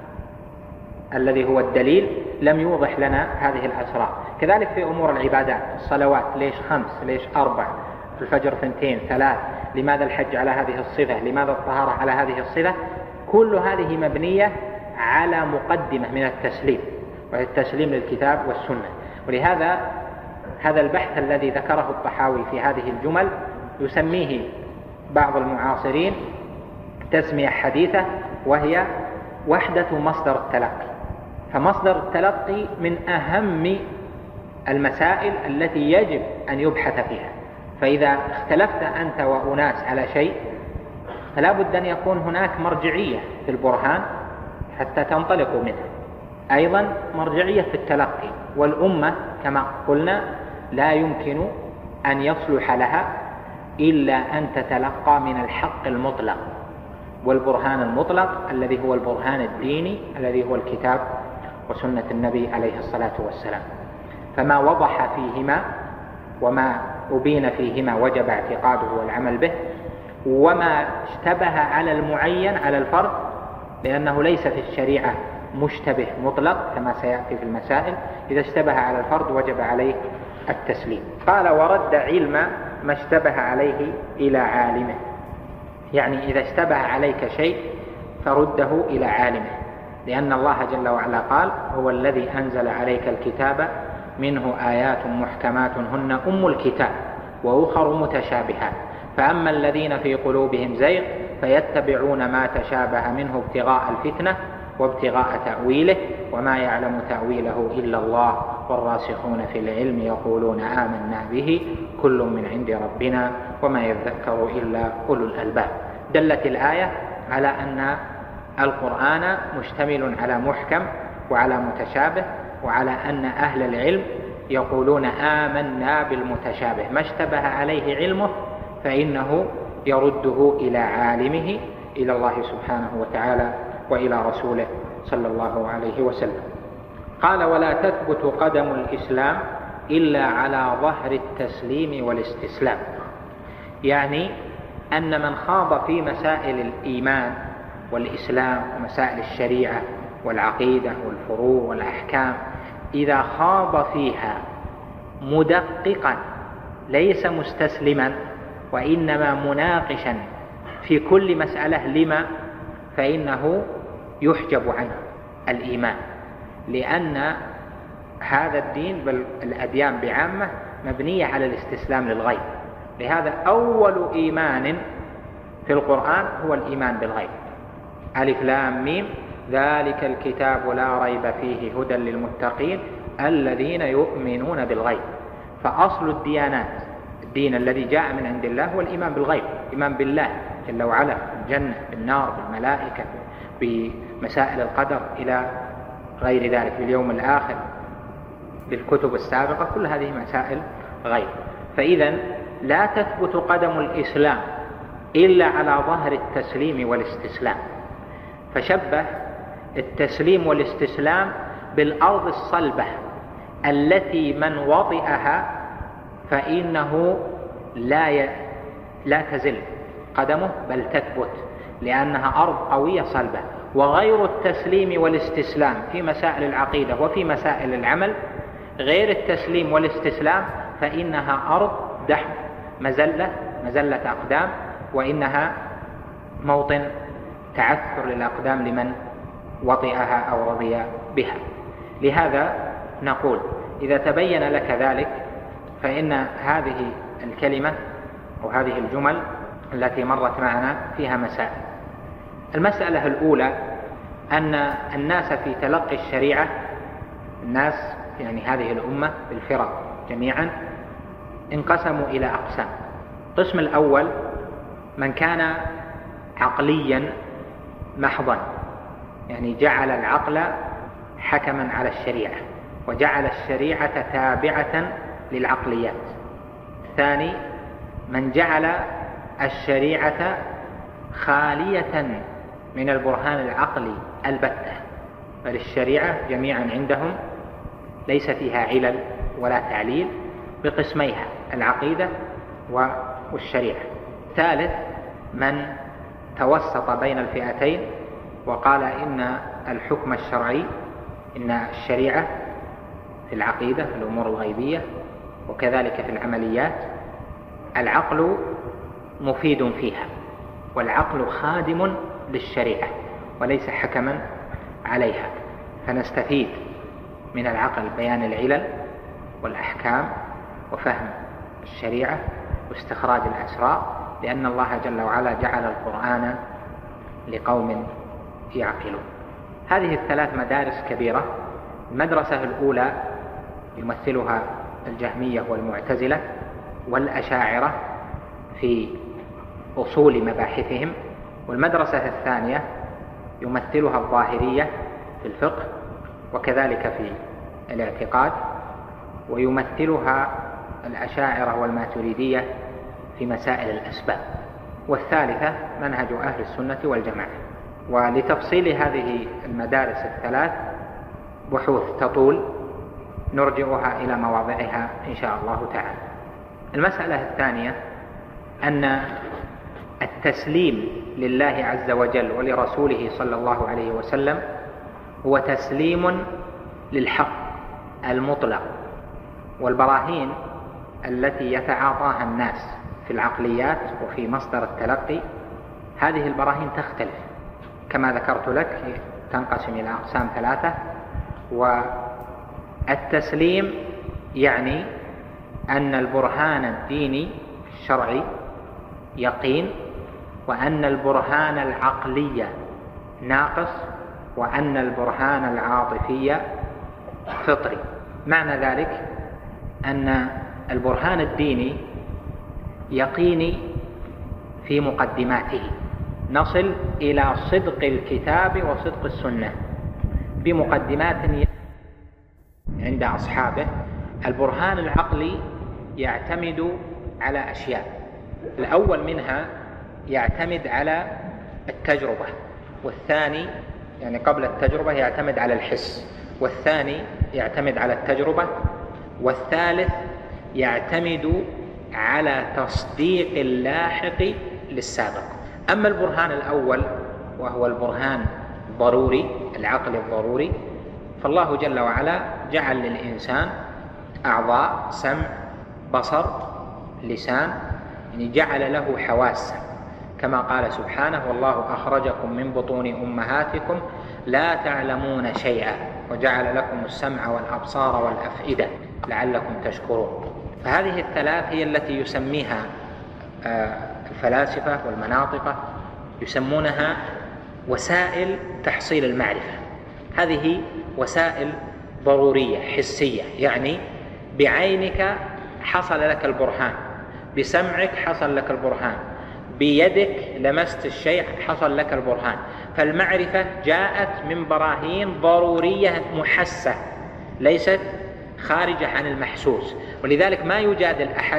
الذي هو الدليل لم يوضح لنا هذه الأسرار. كذلك في أمور العبادات، الصلوات ليش 5؟ ليش 4؟ الفجر 2 3؟ لماذا الحج على هذه الصفة؟ لماذا الطهارة على هذه الصفة؟ كل هذه مبنية على مقدمة من التسليم، وهي التسليم للكتاب والسنة. ولهذا هذا البحث الذي ذكره الطحاوي في هذه الجمل يسميه بعض المعاصرين تسمية حديثة، وهي وحدة مصدر التلقي. فمصدر التلقي من أهم المسائل التي يجب أن يبحث فيها. فإذا اختلفت أنت وأناس على شيء فلا بد أن يكون هناك مرجعية في البرهان حتى تنطلقوا منه، أيضا مرجعية في التلقي. والأمة كما قلنا لا يمكن أن يصلح لها إلا أن تتلقى من الحق المطلق والبرهان المطلق الذي هو البرهان الديني الذي هو الكتاب وسنة النبي عليه الصلاة والسلام. فما وضح فيهما وما أبين فيهما وجب اعتقاده والعمل به، وما اشتبه على المعين على الفرد، لأنه ليس في الشريعة مشتبه مطلق كما سيأتي في المسائل، إذا اشتبه على الفرد وجب عليه التسليم. قال ورد علم ما اشتبه عليه إلى عالمه، يعني إذا اشتبه عليك شيء فرده إلى عالمه، لأن الله جل وعلا قال هو الذي أنزل عليك الكتاب منه آيات محكمات هن أم الكتاب وأخر متشابهات، فأما الذين في قلوبهم زيغ فيتبعون ما تشابه منه ابتغاء الفتنة وابتغاء تأويله وما يعلم تأويله إلا الله والراسخون في العلم يقولون آمنا به كل من عند ربنا وما يذكر إلا أولو الألباب. دلت الآية على أن القرآن مشتمل على محكم وعلى متشابه، وعلى أن أهل العلم يقولون آمنا بالمتشابه، ما اشتبه عليه علمه فإنه يرده إلى عالمه، إلى الله سبحانه وتعالى وإلى رسوله صلى الله عليه وسلم. قال ولا تثبت قدم الإسلام إلا على ظهر التسليم والاستسلام، يعني أن من خاض في مسائل الإيمان والإسلام ومسائل الشريعة والعقيدة والفروع والأحكام، إذا خاض فيها مدققا ليس مستسلما، وإنما مناقشا في كل مسألة لما، فإنه يحجب عنه الإيمان، لأن هذا الدين بل الأديان بعامة مبنية على الاستسلام للغيب. لهذا أول إيمان في القرآن هو الإيمان بالغيب. ألف لام ميم ذلك الكتاب لا ريب فيه هدى للمتقين الذين يؤمنون بالغيب. فأصل الديانات الدين الذي جاء من عند الله هو الإيمان بالغيب، الإيمان بالله جل وعلا، بالجنة، بالنار، بالملائكة، بمسائل القدر إلى غير ذلك، باليوم الآخر، بالكتب السابقة، كل هذه مسائل غيب. فإذا لا تثبت قدم الإسلام إلا على ظهر التسليم والاستسلام. فشبه التسليم والاستسلام بالأرض الصلبة التي من وطئها فإنه لا تزل قدمه بل تثبت، لأنها أرض قوية صلبة. وغير التسليم والاستسلام في مسائل العقيدة وفي مسائل العمل، غير التسليم والاستسلام فإنها أرض دحم مزلة أقدام، وإنها موطن تعثر للأقدام لمن وطئها أو رضي بها. لهذا نقول إذا تبين لك ذلك فإن هذه الكلمة أو هذه الجمل التي مرت معنا فيها مسائل. المسألة الأولى أن الناس في تلقي الشريعة، الناس يعني هذه الأمة بالفرق جميعا، انقسموا إلى أقسام. القسم الأول من كان عقليا محضا، يعني جعل العقل حكما على الشريعة وجعل الشريعة تابعة للعقليات. الثاني من جعل الشريعة خالية من البرهان العقلي البتة، بل الشريعة جميعا عندهم ليس فيها علل ولا تعليل بقسميها، العقيدة والشريعة. الثالث من توسط بين الفئتين وقال إن الحكم الشرعي، إن الشريعة في العقيدة في الأمور الغيبية وكذلك في العمليات العقل مفيد فيها، والعقل خادم للشريعة وليس حكما عليها، فنستفيد من العقل بيان العلل والأحكام وفهم الشريعة واستخراج الأسرار، لأن الله جل وعلا جعل القرآن لقوم يعقلون. هذه الثلاث مدارس كبيرة. المدرسة الأولى يمثلها الجهمية والمعتزلة والأشاعرة في أصول مباحثهم، والمدرسة الثانية يمثلها الظاهرية في الفقه وكذلك في الاعتقاد، ويمثلها الأشاعرة والماتريدية في مسائل الأسباب، والثالثة منهج أهل السنة والجماعة. ولتفصيل هذه المدارس الثلاث بحوث تطول نرجعها إلى مواضعها إن شاء الله تعالى. المسألة الثانية أن التسليم لله عز وجل ولرسوله صلى الله عليه وسلم هو تسليم للحق المطلق، والبراهين التي يتعاطاها الناس في العقليات وفي مصدر التلقي هذه البراهين تختلف كما ذكرت لك، تنقسم إلى أقسام ثلاثة. والتسليم يعني أن البرهان الديني الشرعي يقين، وأن البرهان العقلي ناقص، وأن البرهان العاطفي فطري. معنى ذلك أن البرهان الديني يقيني في مقدماته، نصل إلى صدق الكتاب وصدق السنة بمقدمات عند أصحابه. البرهان العقلي يعتمد على أشياء، الأول منها يعتمد على التجربة، والثاني يعني قبل التجربة يعتمد على الحس، والثاني يعتمد على التجربة، والثالث يعتمد على تصديق اللاحق للسابق. أما البرهان الأول وهو البرهان الضروري العقل الضروري، فالله جل وعلا جعل للإنسان أعضاء سمع بصر لسان يعني جعل له حواسا، كما قال سبحانه: والله أخرجكم من بطون أمهاتكم لا تعلمون شيئا وجعل لكم السمع والأبصار والأفئدة لعلكم تشكرون. فهذه الثلاث هي التي يسميها الفلاسفة والمناطقة، يسمونها وسائل تحصيل المعرفة. هذه وسائل ضرورية حسية، يعني بعينك حصل لك البرهان، بسمعك حصل لك البرهان، بيدك لمست الشيء حصل لك البرهان. فالمعرفة جاءت من براهين ضرورية محسة، ليست خارجة عن المحسوس. ولذلك ما يجادل أحد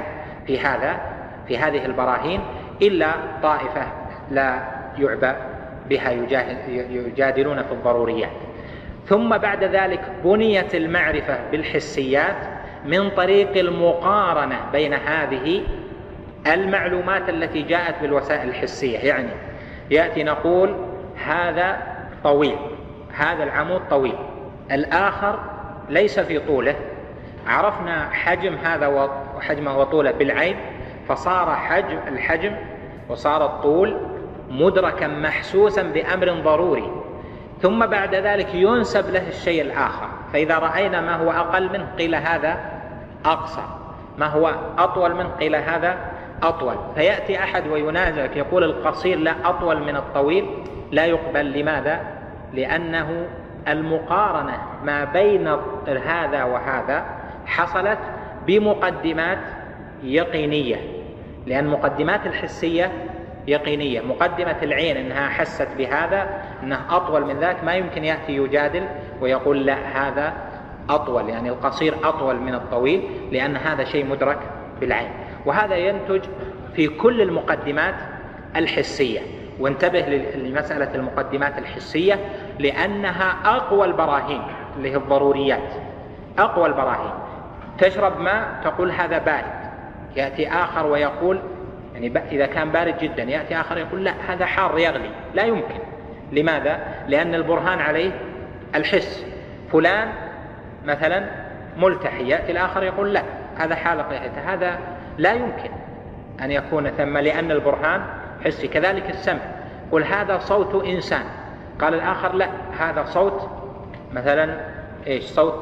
في هذه البراهين إلا طائفة لا يعبأ بها يجادلون في الضروريات. ثم بعد ذلك بنيت المعرفة بالحسيات من طريق المقارنة بين هذه المعلومات التي جاءت بالوسائل الحسية. يعني يأتي نقول هذا طويل، هذا العمود طويل، الآخر ليس في طوله، عرفنا حجم هذا وحجمه وطوله بالعين، فصار الحجم وصار الطول مدركا محسوسا بأمر ضروري. ثم بعد ذلك ينسب له الشيء الآخر، فإذا رأينا ما هو أقل منه قيل هذا أقصر، ما هو أطول منه قيل هذا أطول. فيأتي أحد وينازعك يقول القصير لا أطول من الطويل، لا يقبل. لماذا؟ لأنه المقارنة ما بين هذا وهذا حصلت بمقدمات يقينية، لأن مقدمات الحسية يقينية. مقدمة العين أنها حست بهذا أنه أطول من ذاك، ما يمكن يأتي يجادل ويقول لا هذا أطول، يعني القصير أطول من الطويل، لأن هذا شيء مدرك بالعين. وهذا ينتج في كل المقدمات الحسية. وانتبه لمسألة المقدمات الحسية لأنها أقوى البراهين، اللي هي الضروريات، أقوى البراهين. تشرب ماء تقول هذا بارد، يأتي آخر ويقول يعني إذا كان بارد جدا، يأتي آخر يقول لا هذا حار يغلي. لا يمكن. لماذا؟ لأن البرهان عليه الحس. فلان مثلا ملتحي، يأتي الآخر يقول لا هذا حالق لحيته، هذا لا يمكن أن يكون ثم، لأن البرهان حسي. كذلك السمع، قل هذا صوت إنسان، قال الآخر لا هذا صوت مثلا إيش،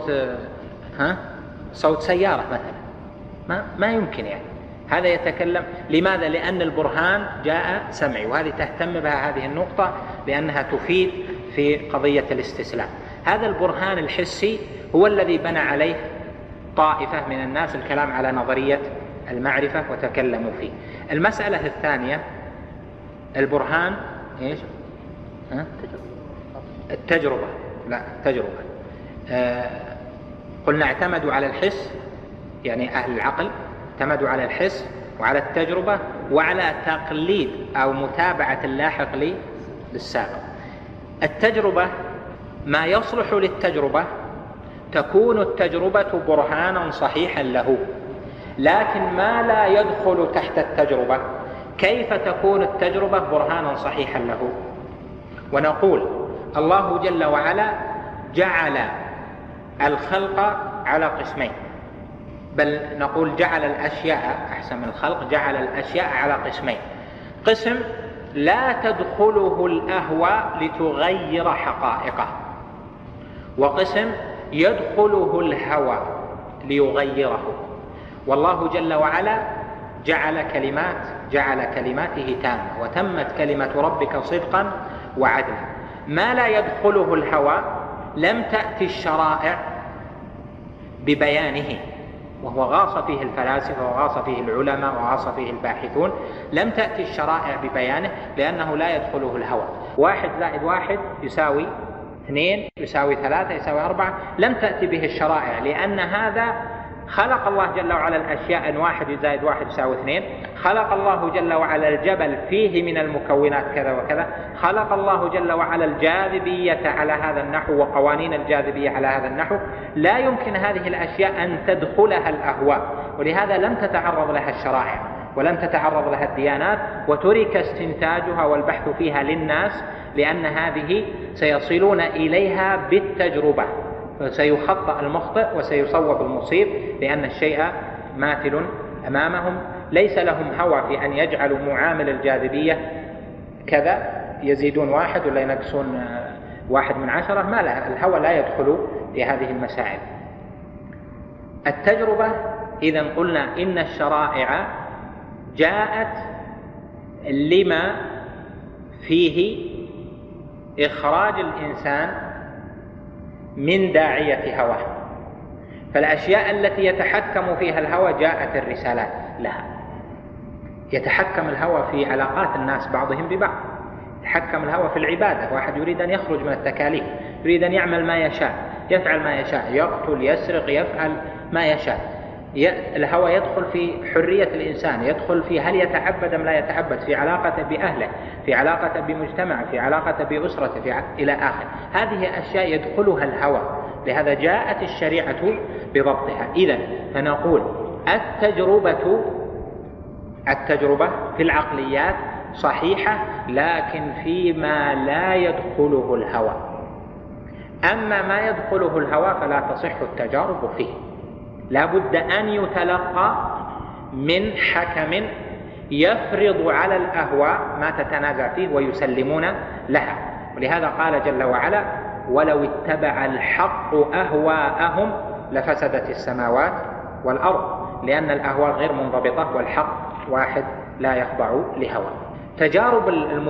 صوت سيارة مثلا. ما يمكن يعني هذا يتكلم. لماذا؟ لأن البرهان جاء سمعي. وهذه تهتم بها هذه النقطة لأنها تفيد في قضية الاستسلام. هذا البرهان الحسي هو الذي بنى عليه طائفة من الناس الكلام على نظرية المعرفة وتكلموا فيه. المسألة الثانية البرهان إيش؟ التجربة. لا التجربة. قلنا اعتمدوا على الحس، يعني أهل العقل اعتمدوا على الحس وعلى التجربة وعلى تقليد أو متابعة اللاحق للسابق. التجربة ما يصلح للتجربة تكون التجربة برهانا صحيحا له، لكن ما لا يدخل تحت التجربة كيف تكون التجربة برهانا صحيحا له؟ ونقول الله جل وعلا جعل الخلق على قسمين، بل نقول جعل الأشياء أحسن من الخلق، جعل الأشياء على قسمين: قسم لا تدخله الأهواء لتغير حقائقه، وقسم يدخله الهوى ليغيره. والله جل وعلا جعل كلماته تامة، وتمت كلمة ربك صدقا وعدلا. ما لا يدخله الهوى لم تأتي الشرائع ببيانه، وهو غاص فيه الفلاسفة وغاص فيه العلماء وغاص فيه الباحثون. لم تأتي الشرائع ببيانه لأنه لا يدخله الهوى. 1 + 1 يساوي 2 يساوي 3 يساوي 4 لم تأتي به الشرائع، لأن هذا خلق الله جل وعلا الأشياء أن 1 + 1 يساوي 2. خلق الله جل وعلا الجبل فيه من المكونات كذا وكذا. خلق الله جل وعلا الجاذبية على هذا النحو وقوانين الجاذبية على هذا النحو. لا يمكن هذه الأشياء أن تدخلها الأهواء، ولهذا لم تتعرض لها الشرائع ولم تتعرض لها الديانات، وترك استنتاجها والبحث فيها للناس، لأن هذه سيصلون إليها بالتجربة، فسيخطأ المخطئ وسيصوب المصيب، لأن الشيء ماثل أمامهم ليس لهم هوى في أن يجعلوا معامل الجاذبية كذا، يزيدون 1 ولا ينقصون 1/10، ما لا، الهوى لا يدخل في هذه المسائل. التجربة، إذا قلنا إن الشرائع جاءت لما فيه إخراج الإنسان من داعية هواه، فالأشياء التي يتحكم فيها الهوى جاءت الرسالات لها. يتحكم الهوى في علاقات الناس بعضهم ببعض، يتحكم الهوى في العبادة، واحد يريد أن يخرج من التكاليف، يريد أن يعمل ما يشاء، يفعل ما يشاء، يقتل، يسرق، يفعل ما يشاء. الهوى يدخل في حرية الإنسان، يدخل في هل يتعبد أم لا يتعبد، في علاقته بأهله، في علاقته بمجتمع، في علاقته بأسرته، إلى آخر. هذه أشياء يدخلها الهوى، لهذا جاءت الشريعة بضبطها. إذن فنقول التجربة في العقليات صحيحة، لكن فيما لا يدخله الهوى. أما ما يدخله الهوى فلا تصح التجارب فيه، لا بد أن يتلقى من حكم يفرض على الأهواء ما تتنازع فيه ويسلمون لها. ولهذا قال جل وعلا: ولو اتبع الحق أهواءهم لفسدت السماوات والأرض، لأن الأهواء غير منضبطة والحق واحد لا يخضع لهوى. تجارب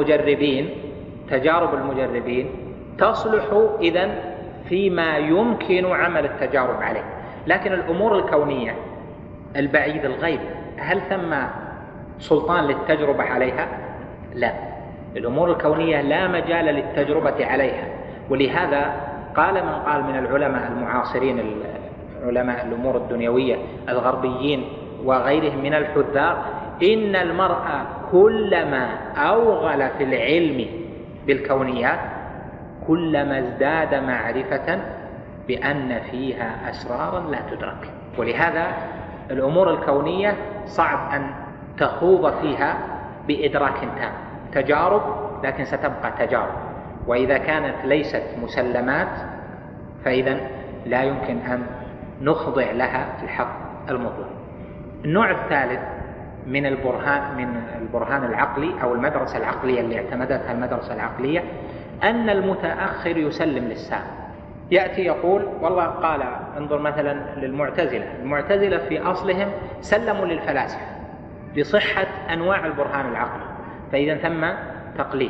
المجربين تصلح إذن فيما يمكن عمل التجارب عليه، لكن الأمور الكونية البعيد الغيب هل ثم سلطان للتجربة عليها؟ لا، الأمور الكونية لا مجال للتجربة عليها. ولهذا قال من قال من العلماء المعاصرين، علماء الأمور الدنيوية الغربيين وغيرهم من الحذاق، إن المرء كلما أوغل في العلم بالكونيات كلما ازداد معرفة بأن فيها أسرارا لا تدرك. ولهذا الأمور الكونية صعب أن تخوض فيها بإدراك تام، تجارب لكن ستبقى تجارب، وإذا كانت ليست مسلمات فإذا لا يمكن أن نخضع لها الحق المطلق. النوع الثالث من البرهان العقلي أو المدرسة العقلية اللي اعتمدتها المدرسة العقلية، أن المتأخر يسلم للسابق. يأتي يقول والله قال، انظر مثلا المعتزلة في أصلهم سلموا للفلاسفة بصحة أنواع البرهان العقلي، فإذا ثم تقليد.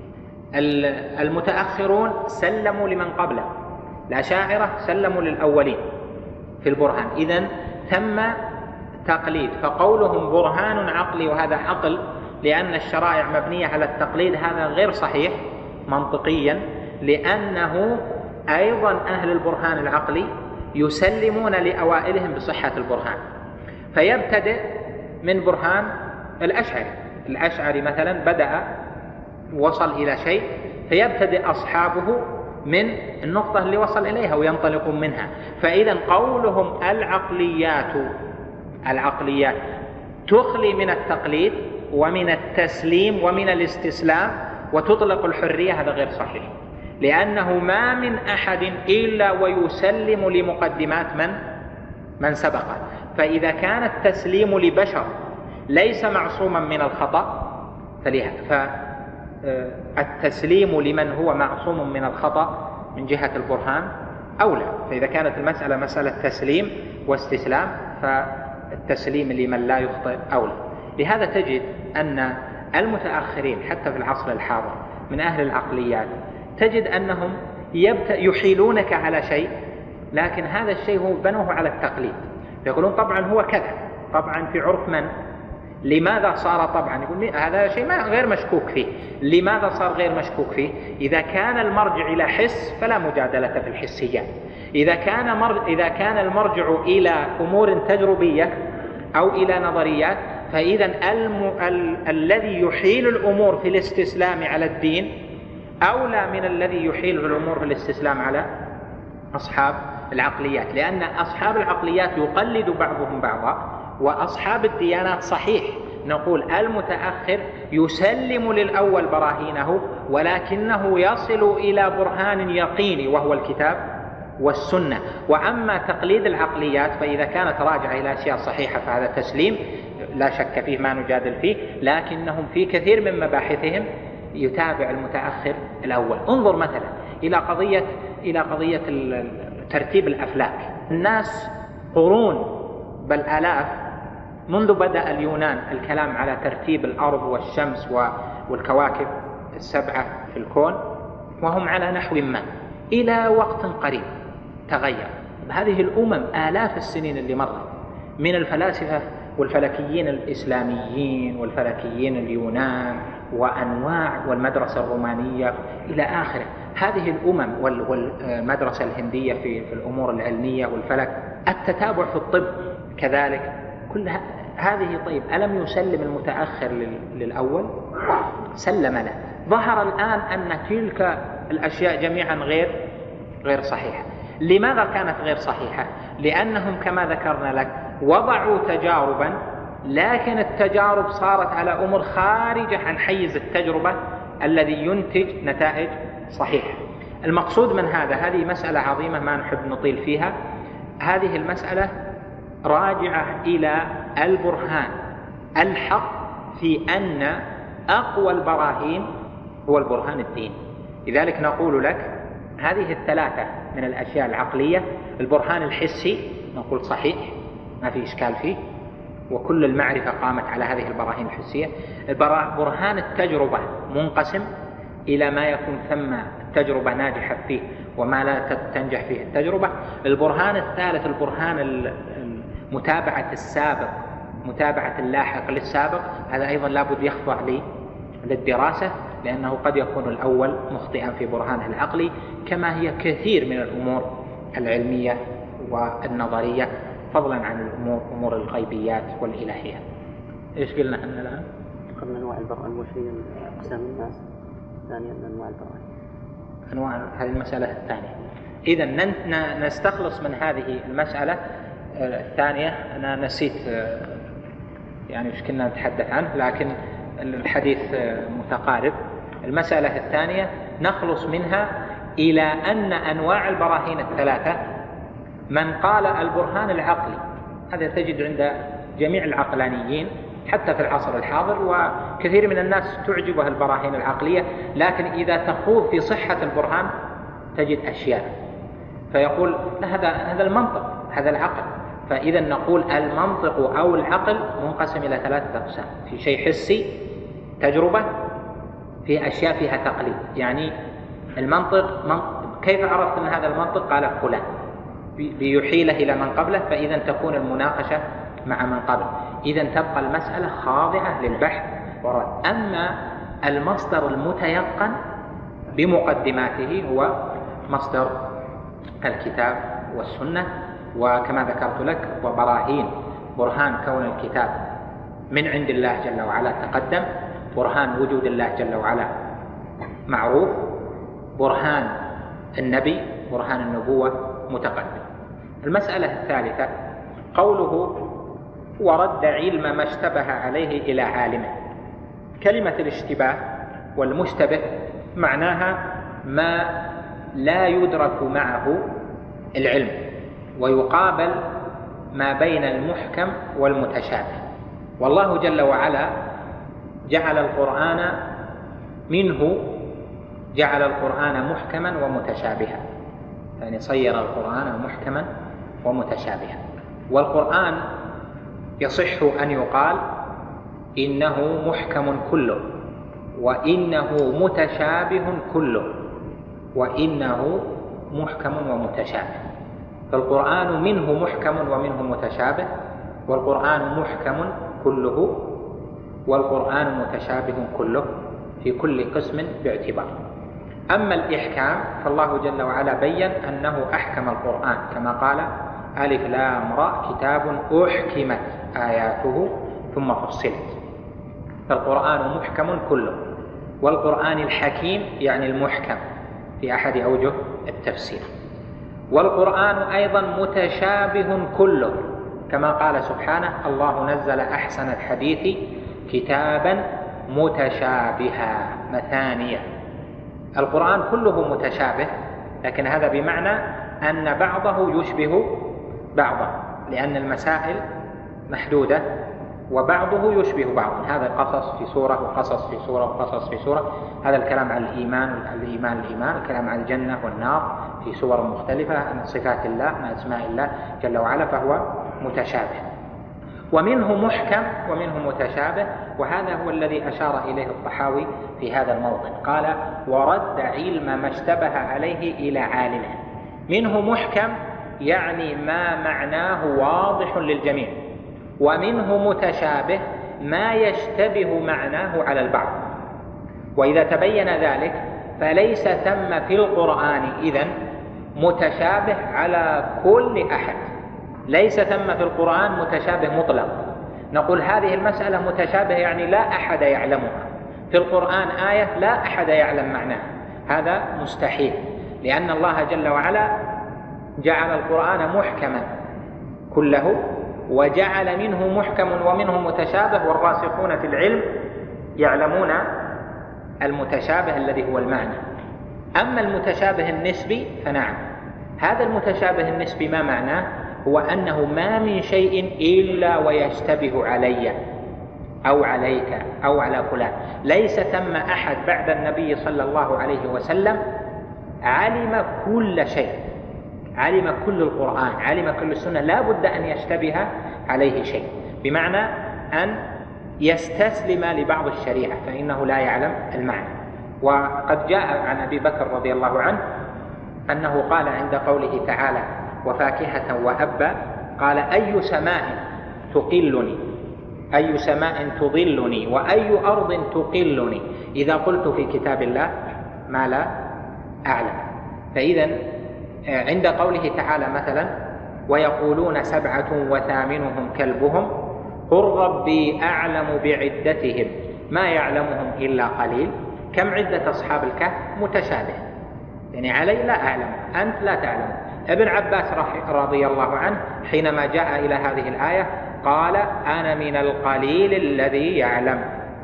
المتأخرون سلموا لمن قبله، الأشاعرة سلموا للأولين في البرهان، إذن ثم تقليد. فقولهم برهان عقلي وهذا عقل لأن الشرائع مبنية على التقليد، هذا غير صحيح منطقيا، لأنه أيضا أهل البرهان العقلي يسلمون لأوائلهم بصحة البرهان. فيبتدئ من برهان الأشعري مثلا بدأ وصل إلى شيء، فيبتدئ أصحابه من النقطة اللي وصل إليها وينطلقون منها. فإذا قولهم العقليات تخلي من التقليد ومن التسليم ومن الاستسلام وتطلق الحرية، هذا غير صحيح، لأنه ما من أحد إلا ويسلم لمقدمات من سبقه. فإذا كان التسليم لبشر ليس معصوما من الخطأ، فالتسليم لمن هو معصوم من الخطأ من جهة البرهان أولى. فإذا كانت المسألة مسألة تسليم واستسلام فالتسليم لمن لا يخطئ أولى. لهذا تجد أن المتأخرين حتى في العصر الحاضر من أهل العقليات تجد أنهم يحيلونك على شيء، لكن هذا الشيء هو بنوه على التقليد، يقولون طبعا هو كذا، طبعا في عرف من، لماذا صار طبعا، يقول هذا شيء غير مشكوك فيه. لماذا صار غير مشكوك فيه؟ إذا كان المرجع إلى حس فلا مجادلة في الحسيات، إذا كان المرجع إلى أمور تجربية أو إلى نظريات، فإذا الذي يحيل الأمور في الاستسلام على الدين أولى من الذي يحيل الأمور في الاستسلام على أصحاب العقليات، لأن أصحاب العقليات يقلد بعضهم بعضا، وأصحاب الديانات صحيح نقول المتأخر يسلم للأول براهينه، ولكنه يصل إلى برهان يقيني وهو الكتاب والسنة. وأما تقليد العقليات فإذا كانت راجعة إلى أشياء صحيحة فهذا تسليم، لا شك فيه ما نجادل فيه، لكنهم في كثير من مباحثهم يتابع المتأخر الأول. انظر مثلا إلى قضية ترتيب الأفلاك. الناس قرون بل آلاف منذ بدأ اليونان الكلام على ترتيب الأرض والشمس والكواكب السبعة في الكون، وهم على نحو ما إلى وقت قريب تغير. هذه الأمم آلاف السنين اللي مرت من الفلاسفة والفلكيين الإسلاميين والفلكيين اليونان وأنواع والمدرسة الرومانية إلى آخره، هذه الأمم والمدرسة الهندية في الأمور العلمية والفلك، التتابع في الطب كذلك، كل هذه. طيب ألم يسلم المتأخر للأول؟ سلم له. ظهر الآن أن تلك الأشياء جميعا غير صحيحة. لماذا كانت غير صحيحة؟ لأنهم كما ذكرنا لك وضعوا تجاربا، لكن التجارب صارت على أمور خارجة عن حيز التجربة الذي ينتج نتائج صحيحة. المقصود من هذه مسألة عظيمة ما نحب نطيل فيها. هذه المسألة راجعة إلى البرهان الحق في أن أقوى البراهين هو البرهان الديني. لذلك نقول لك هذه الثلاثة من الأشياء العقلية: البرهان الحسي نقول صحيح ما في إشكال فيه، وكل المعرفة قامت على هذه البراهين الحسية. برهان التجربة منقسم إلى ما يكون ثم التجربة ناجحة فيه وما لا تنجح فيه التجربة. البرهان الثالث البرهان متابعة السابق، متابعة اللاحق للسابق، هذا أيضا لابد يخضع للدراسة، لأنه قد يكون الأول مخطئا في برهانه العقلي، كما هي كثير من الأمور العلمية والنظرية، فضلا عن أمور الغيبيات والإلهيات. إيش قلنا احنا الآن؟ قلنا أنواع البراهين وشيء أقسام الناس، ثانيا أنواع البراهين. أنواع هذه المسألة الثانية. إذن نستخلص من هذه المسألة الثانية. أنا نسيت يعني إيش كنا نتحدث عنه، لكن الحديث متقارب. المسألة الثانية نخلص منها إلى أن أنواع البراهين الثلاثة، من قال البرهان العقلي، هذا تجد عند جميع العقلانيين حتى في العصر الحاضر، وكثير من الناس تعجبها البراهين العقلية، لكن إذا تخوض في صحة البرهان تجد أشياء، فيقول هذا المنطق، هذا العقل. فإذا نقول المنطق أو العقل منقسم إلى ثلاثة أقسام: في شيء حسي تجربة، في أشياء فيها تقليد. يعني المنطق كيف عرفت أن هذا المنطق؟ قال فلان، بيحيله إلى من قبله، فإذا تكون المناقشة مع من قبل، إذا تبقى المسألة خاضعة للبحث والرد. أما المصدر المتيقن بمقدماته هو مصدر الكتاب والسنة، وكما ذكرت لك برهان كون الكتاب من عند الله جل وعلا تقدم، برهان وجود الله جل وعلا معروف، برهان النبي برهان النبوة متقدم. المسألة الثالثة قوله ورد علم ما اشتبه عليه إلى عالمه. كلمة الاشتباه والمشتبه معناها ما لا يدرك معه العلم، ويقابل ما بين المحكم والمتشابه. والله جل وعلا جعل القرآن محكما ومتشابها، يعني صير القرآن محكما ومتشابها. والقرآن يصح أن يقال إنه محكم كله، وإنه متشابه كله، وإنه محكم ومتشابه. فالقرآن منه محكم ومنه متشابه، والقرآن محكم كله، والقرآن متشابه كله في كل قسم باعتبار. أما الإحكام فالله جل وعلا بيّن أنه أحكم القرآن كما قال ألف لام را كتاب أحكمت آياته ثم فصلت. فالقرآن محكم كله، والقرآن الحكيم يعني المحكم في أحد أوجه التفسير. والقرآن أيضا متشابه كله كما قال سبحانه الله نزل أحسن الحديث كتابا متشابها مثانية. القرآن كله متشابه، لكن هذا بمعنى أن بعضه يشبه بعضا، لأن المسائل محدودة وبعضه يشبه بعض، هذا قصص في سورة وقصص في سورة وقصص في سورة. هذا الكلام عن الإيمان، الكلام عن الجنة والنار في سور مختلفة، عن صفات الله، عن أسماء الله جل وعلا، فهو متشابه. ومنه محكم ومنه متشابه، وهذا هو الذي أشار إليه الطحاوي في هذا الموطن، قال: ورد علم ما اشتبه عليه إلى عالمه. منه محكم يعني ما معناه واضح للجميع، ومنه متشابه ما يشتبه معناه على البعض. وإذا تبين ذلك فليس ثم في القرآن إذن متشابه على كل أحد، ليس ثم في القرآن متشابه مطلق نقول هذه المسألة متشابه يعني لا أحد يعلمها. في القرآن آية لا أحد يعلم معناها، هذا مستحيل، لأن الله جل وعلا جعل القرآن محكما كله، وجعل منه محكم ومنه متشابه، والراسخون في العلم يعلمون المتشابه الذي هو المعنى. أما المتشابه النسبي فنعم، هذا المتشابه النسبي ما معناه؟ هو أنه ما من شيء إلا ويشتبه علي أو عليك أو على فلان. ليس ثم أحد بعد النبي صلى الله عليه وسلم علم كل شيء، علم كل القرآن، علم كل السنة، لا بد أن يشتبه عليه شيء، بمعنى أن يستسلم لبعض الشريعة فإنه لا يعلم المعنى. وقد جاء عن أبي بكر رضي الله عنه أنه قال عند قوله تعالى: وفاكهة وأبا، قال: أي سماء تقلني، أي سماء تظلني، وأي أرض تقلني إذا قلت في كتاب الله ما لا أعلم. فإذا عند قوله تعالى مثلا: ويقولون 7 وثامنهم كلبهم قل ربي أعلم بعدتهم ما يعلمهم إلا قليل. كم عدة أصحاب الكهف؟ متشابه، يعني علي لا أعلم، أنت لا تعلم. ابن عباس رضي الله عنه حينما جاء إلى هذه الآية قال: أنا من القليل الذي يعلم،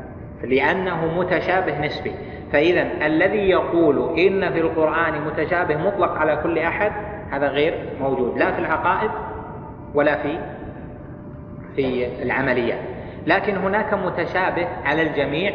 لأنه متشابه نسبي. فإذا الذي يقول إن في القرآن متشابه مطلق على كل أحد هذا غير موجود، لا في العقائد ولا في العمليات. لكن هناك متشابه على الجميع،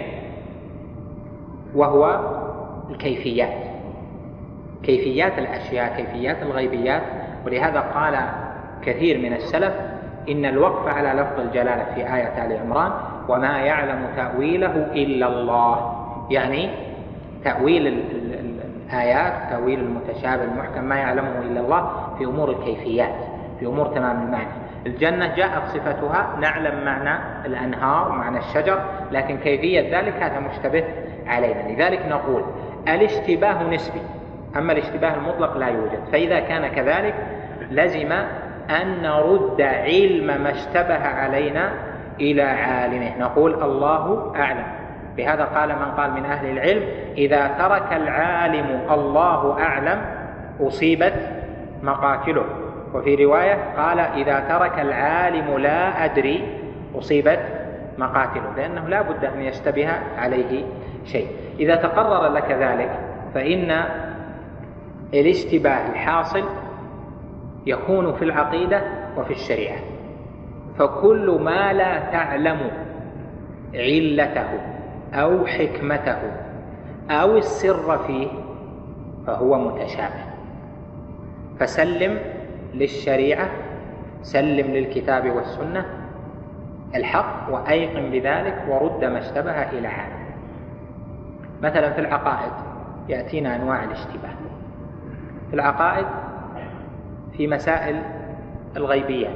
وهو الكيفيات، كيفيات الأشياء، كيفيات الغيبيات. ولهذا قال كثير من السلف: إن الوقف على لفظ الجلالة في آية آل عمران وما يعلم تأويله إلا الله، يعني تأويل الآيات، تأويل المتشابه المحكم ما يعلمه إلا الله في أمور الكيفيات، في أمور تمام المعنى. الجنة جاءت صفتها، نعلم معنى الأنهار ومعنى الشجر، لكن كيفية ذلك هذا مشتبه علينا. لذلك نقول الاشتباه نسبي، أما الاشتباه المطلق لا يوجد. فإذا كان كذلك لزم أن نرد علم ما اشتبه علينا إلى عالمه، نقول الله أعلم. بهذا قال من قال من أهل العلم: إذا ترك العالم الله أعلم أصيبت مقاتله. وفي رواية قال: إذا ترك العالم لا أدري أصيبت مقاتله، لأنه لا بد أن يشتبه عليه شيء. إذا تقرر لك ذلك فإن الاشتباه الحاصل يكون في العقيدة وفي الشريعة. فكل ما لا تعلم علته أو حكمته أو السر فيه فهو متشابه. فسلم للشريعة، سلم للكتاب والسنة الحق، وأيقن بذلك، ورد ما اشتبه إلى عالم. مثلا في العقائد يأتينا أنواع الاشتباه. في العقائد في مسائل الغيبيات،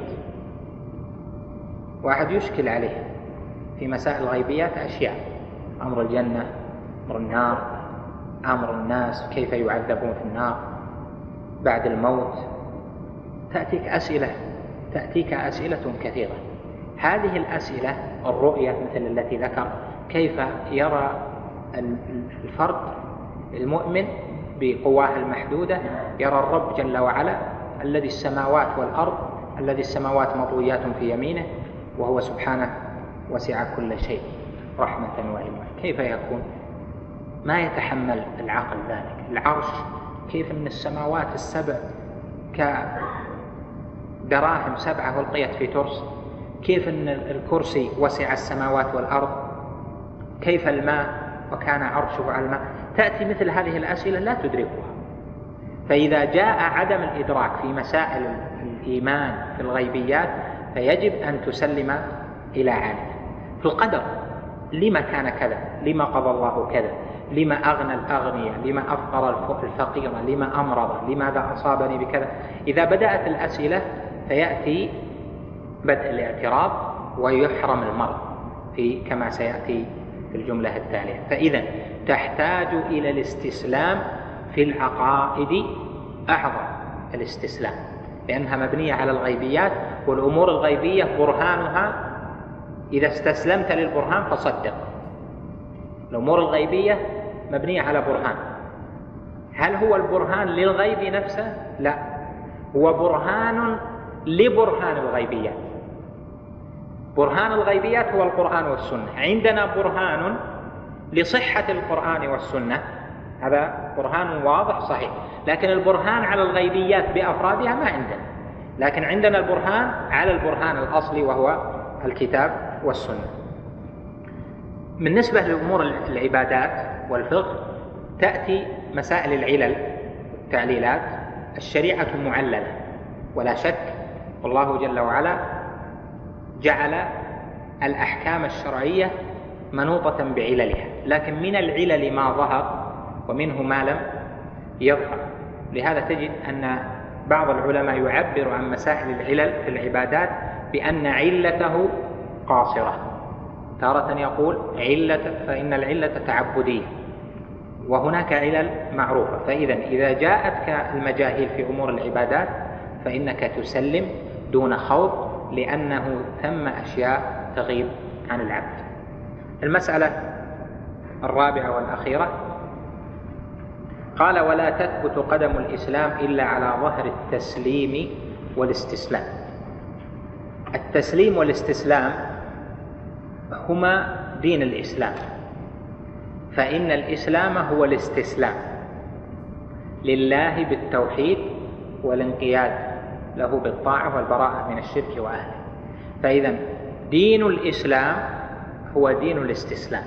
واحد يشكل عليه في مسائل الغيبيات أشياء: أمر الجنة، أمر النار، أمر الناس كيف يعذبون في النار بعد الموت. تأتيك أسئلة كثيرة. هذه الأسئلة، الرؤية مثل التي ذكر، كيف يرى الفرد المؤمن بقواه المحدودة، يرى الرب جل وعلا الذي السماوات والأرض، الذي السماوات مطويات في يمينه، وهو سبحانه وسع كل شيء رحمة وعلما. كيف يكون؟ ما يتحمل العقل ذلك. العرش كيف من السماوات السبع كدراهم 7 ألقيت في ترس، كيف أن الكرسي وسع السماوات والأرض، كيف الماء وكان عرشه على الماء. تأتي مثل هذه الأسئلة لا تدركها. فإذا جاء عدم الإدراك في مسائل الإيمان في الغيبيات فيجب أن تسلم إلى عالم. في القدر لما كان كذا، لما قضى الله كذا، لما أغنى الأغنياء، لما أفقر الفقير، لما أمرض، لماذا أصابني بكذا. إذا بدأت الأسئلة فيأتي بدء الاعتراض ويحرم المرء كما سيأتي في الجملة التالية. فإذا تحتاج إلى الاستسلام في العقائد أعظم الاستسلام، لأنها مبنية على الغيبيات، والأمور الغيبية برهانها إذا استسلمت للبرهان فصدق. الأمور الغيبية مبنية على برهان. هل هو البرهان للغيب نفسه؟ لا، هو برهان لبرهان الغيبيات. برهان الغيبيات هو القرآن والسنة. عندنا برهان لصحة القرآن والسنة، هذا برهان واضح صحيح، لكن البرهان على الغيبيات بأفرادها ما عندنا. لكن عندنا البرهان على البرهان الأصلي وهو الكتاب والسنة. بالنسبة لأمور العبادات والفقه تأتي مسائل العلل والتعليلات. الشريعة معللة ولا شك، والله جل وعلا جعل الأحكام الشرعية منوطة بعللها، لكن من العلل ما ظهر ومنه ما لم يظهر. لهذا تجد أن بعض العلماء يعبر عن مسائل العلل في العبادات بأن علته قاصرة، تارة يقول فإن العلة تعبدية، وهناك علل معروفة. فإذا إذا جاءتك المجاهيل في أمور العبادات فإنك تسلم دون خوض، لأنه ثم أشياء تغيب عن العبد. المسألة الرابعة والأخيرة قال: ولا تثبت قدم الإسلام إلا على ظهر التسليم والاستسلام. التسليم والاستسلام هما دين الإسلام، فإن الإسلام هو الاستسلام لله بالتوحيد والانقياد له بالطاعة والبراءة من الشرك وأهله. فإذا دين الإسلام هو دين الاستسلام،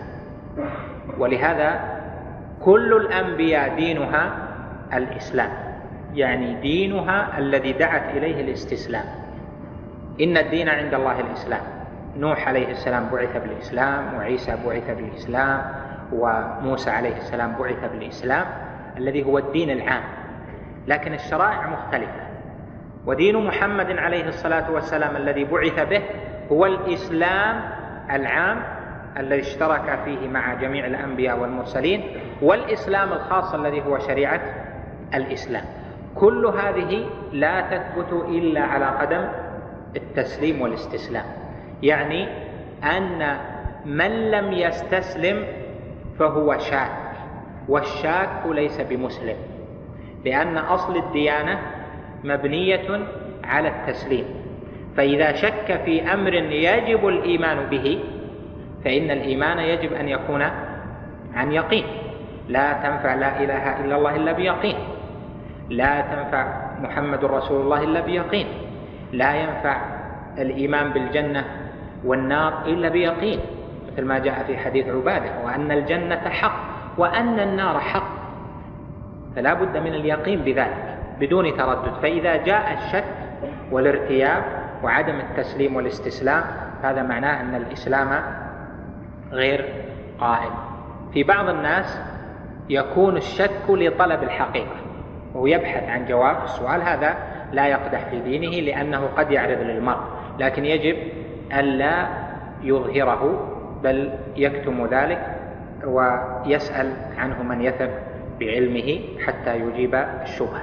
ولهذا كل الأنبياء دينها الإسلام، يعني دينها الذي دعت إليه الاستسلام. إن الدين عند الله الإسلام. نوح عليه السلام بعث بالإسلام، وعيسى بعث بالإسلام، وموسى عليه السلام بعث بالإسلام الذي هو الدين العام، لكن الشرائع مختلفة. ودين محمد عليه الصلاة والسلام الذي بعث به هو الإسلام العام الذي اشترك فيه مع جميع الأنبياء والمرسلين، والإسلام الخاص الذي هو شريعة الإسلام. كل هذه لا تثبت إلا على قدم التسليم والاستسلام، يعني أن من لم يستسلم فهو شاك، والشاك ليس بمسلم، لأن أصل الديانة مبنية على التسليم. فإذا شك في أمر يجب الإيمان به فإن الإيمان يجب أن يكون عن يقين. لا تنفع لا إله إلا الله إلا بيقين، لا تنفع محمد رسول الله إلا بيقين، لا ينفع الإيمان بالجنة والنار إلا بيقين، مثل ما جاء في حديث عبادة: وأن الجنة حق وأن النار حق. فلا بد من اليقين بذلك بدون تردد. فإذا جاء الشك والارتياب وعدم التسليم والاستسلام هذا معناه أن الإسلام غير قائم. في بعض الناس يكون الشك لطلب الحقيقة وهو يبحث عن جواب السؤال، هذا لا يقدح في دينه لأنه قد يعرض للمرء، لكن يجب ألا يظهره بل يكتم ذلك ويسأل عنه من يثق بعلمه حتى يجيب الشبهة.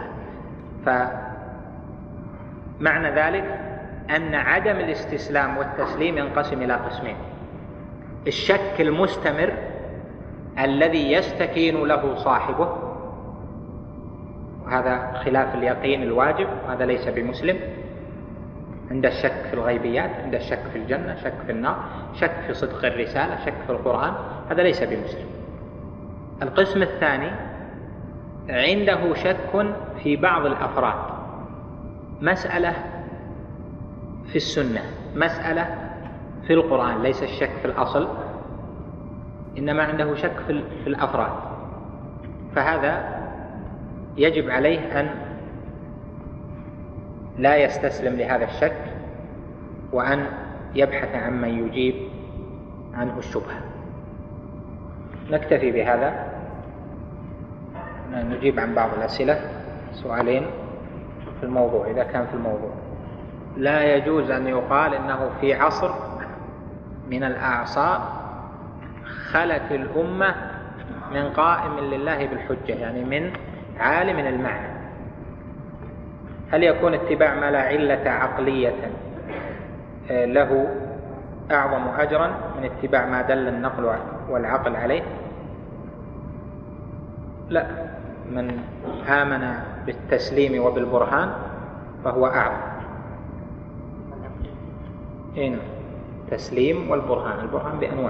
فمعنى ذلك أن عدم الاستسلام والتسليم ينقسم إلى قسمين: الشك المستمر الذي يستكين له صاحبه، وهذا خلاف اليقين الواجب، وهذا ليس بمسلم. عند الشك في الغيبيات، عند الشك في الجنة، شك في النار، شك في صدق الرسالة، شك في القرآن، هذا ليس بمسلم. القسم الثاني عنده شك في بعض الأفراد، مسألة في السنة، مسألة في القرآن، ليس الشك في الأصل، إنما عنده شك في الأفراد، فهذا يجب عليه أن لا يستسلم لهذا الشك، وأن يبحث عمن يجيب عنه الشبهة. نكتفي بهذا، نجيب عن بعض الأسئلة، سؤالين في الموضوع إذا كان في الموضوع. لا يجوز أن يقال إنه في عصر من الأعصار خلت الأمة من قائم لله بالحجة، يعني من عالم المعنى. هل يكون اتباع ما لا علة عقلية له أعظم أجرا من اتباع ما دل النقل والعقل عليه؟ لا، من آمن بالتسليم وبالبرهان فهو أعظم. هنا تسليم والبرهان، البرهان بأنواع.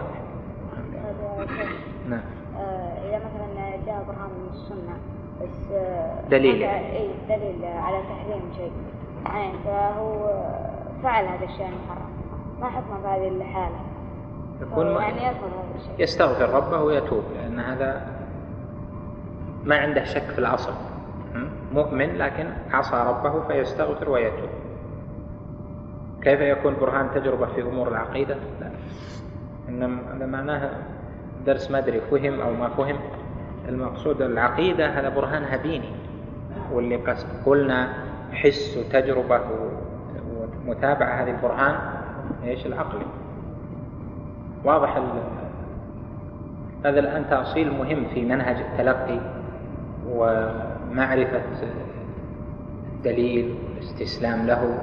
نعم. إذا مثلا جاء برهان من السنة بس دليل على تحريم شيء يعني، فهو فعل هذا الشيء المحرم، ما حكمه في هذه الحالة؟ يكون يعني يفعل هذا الشيء، يستغفر ربه ويتوب، لأن هذا ما عنده شك في الأصل، مؤمن لكن عصى ربه فيستغفر ويتوب. كيف يكون برهان تجربة في أمور العقيدة؟ لا، إنما معناها درس ما أدري فهم أو ما فهم. المقصود العقيدة هذا برهانها ديني، واللي قلنا حس وتجربة ومتابعة هذه البرهان إيش العقل. واضح هذا الآن تأصيل مهم في منهج التلقي ومعرفة الدليل والاستسلام له،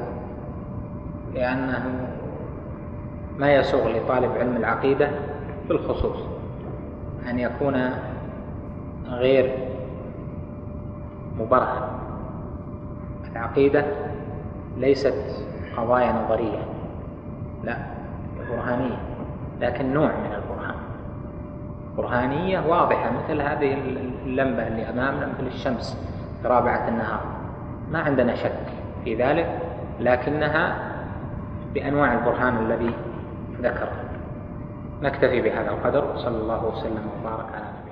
لأنه ما يسوغ لطالب علم العقيدة بالخصوص أن يكون غير مبرهن. العقيدة ليست قضايا نظرية، لا، برهانية، لكن نوع من البرهان، برهانية واضحة مثل هذه اللمبة اللي أمامنا، مثل الشمس في رابعة النهار، ما عندنا شك في ذلك، لكنها بأنواع البرهان الذي ذكره. نكتفي بهذا القدر، صلى الله وسلم وبارك على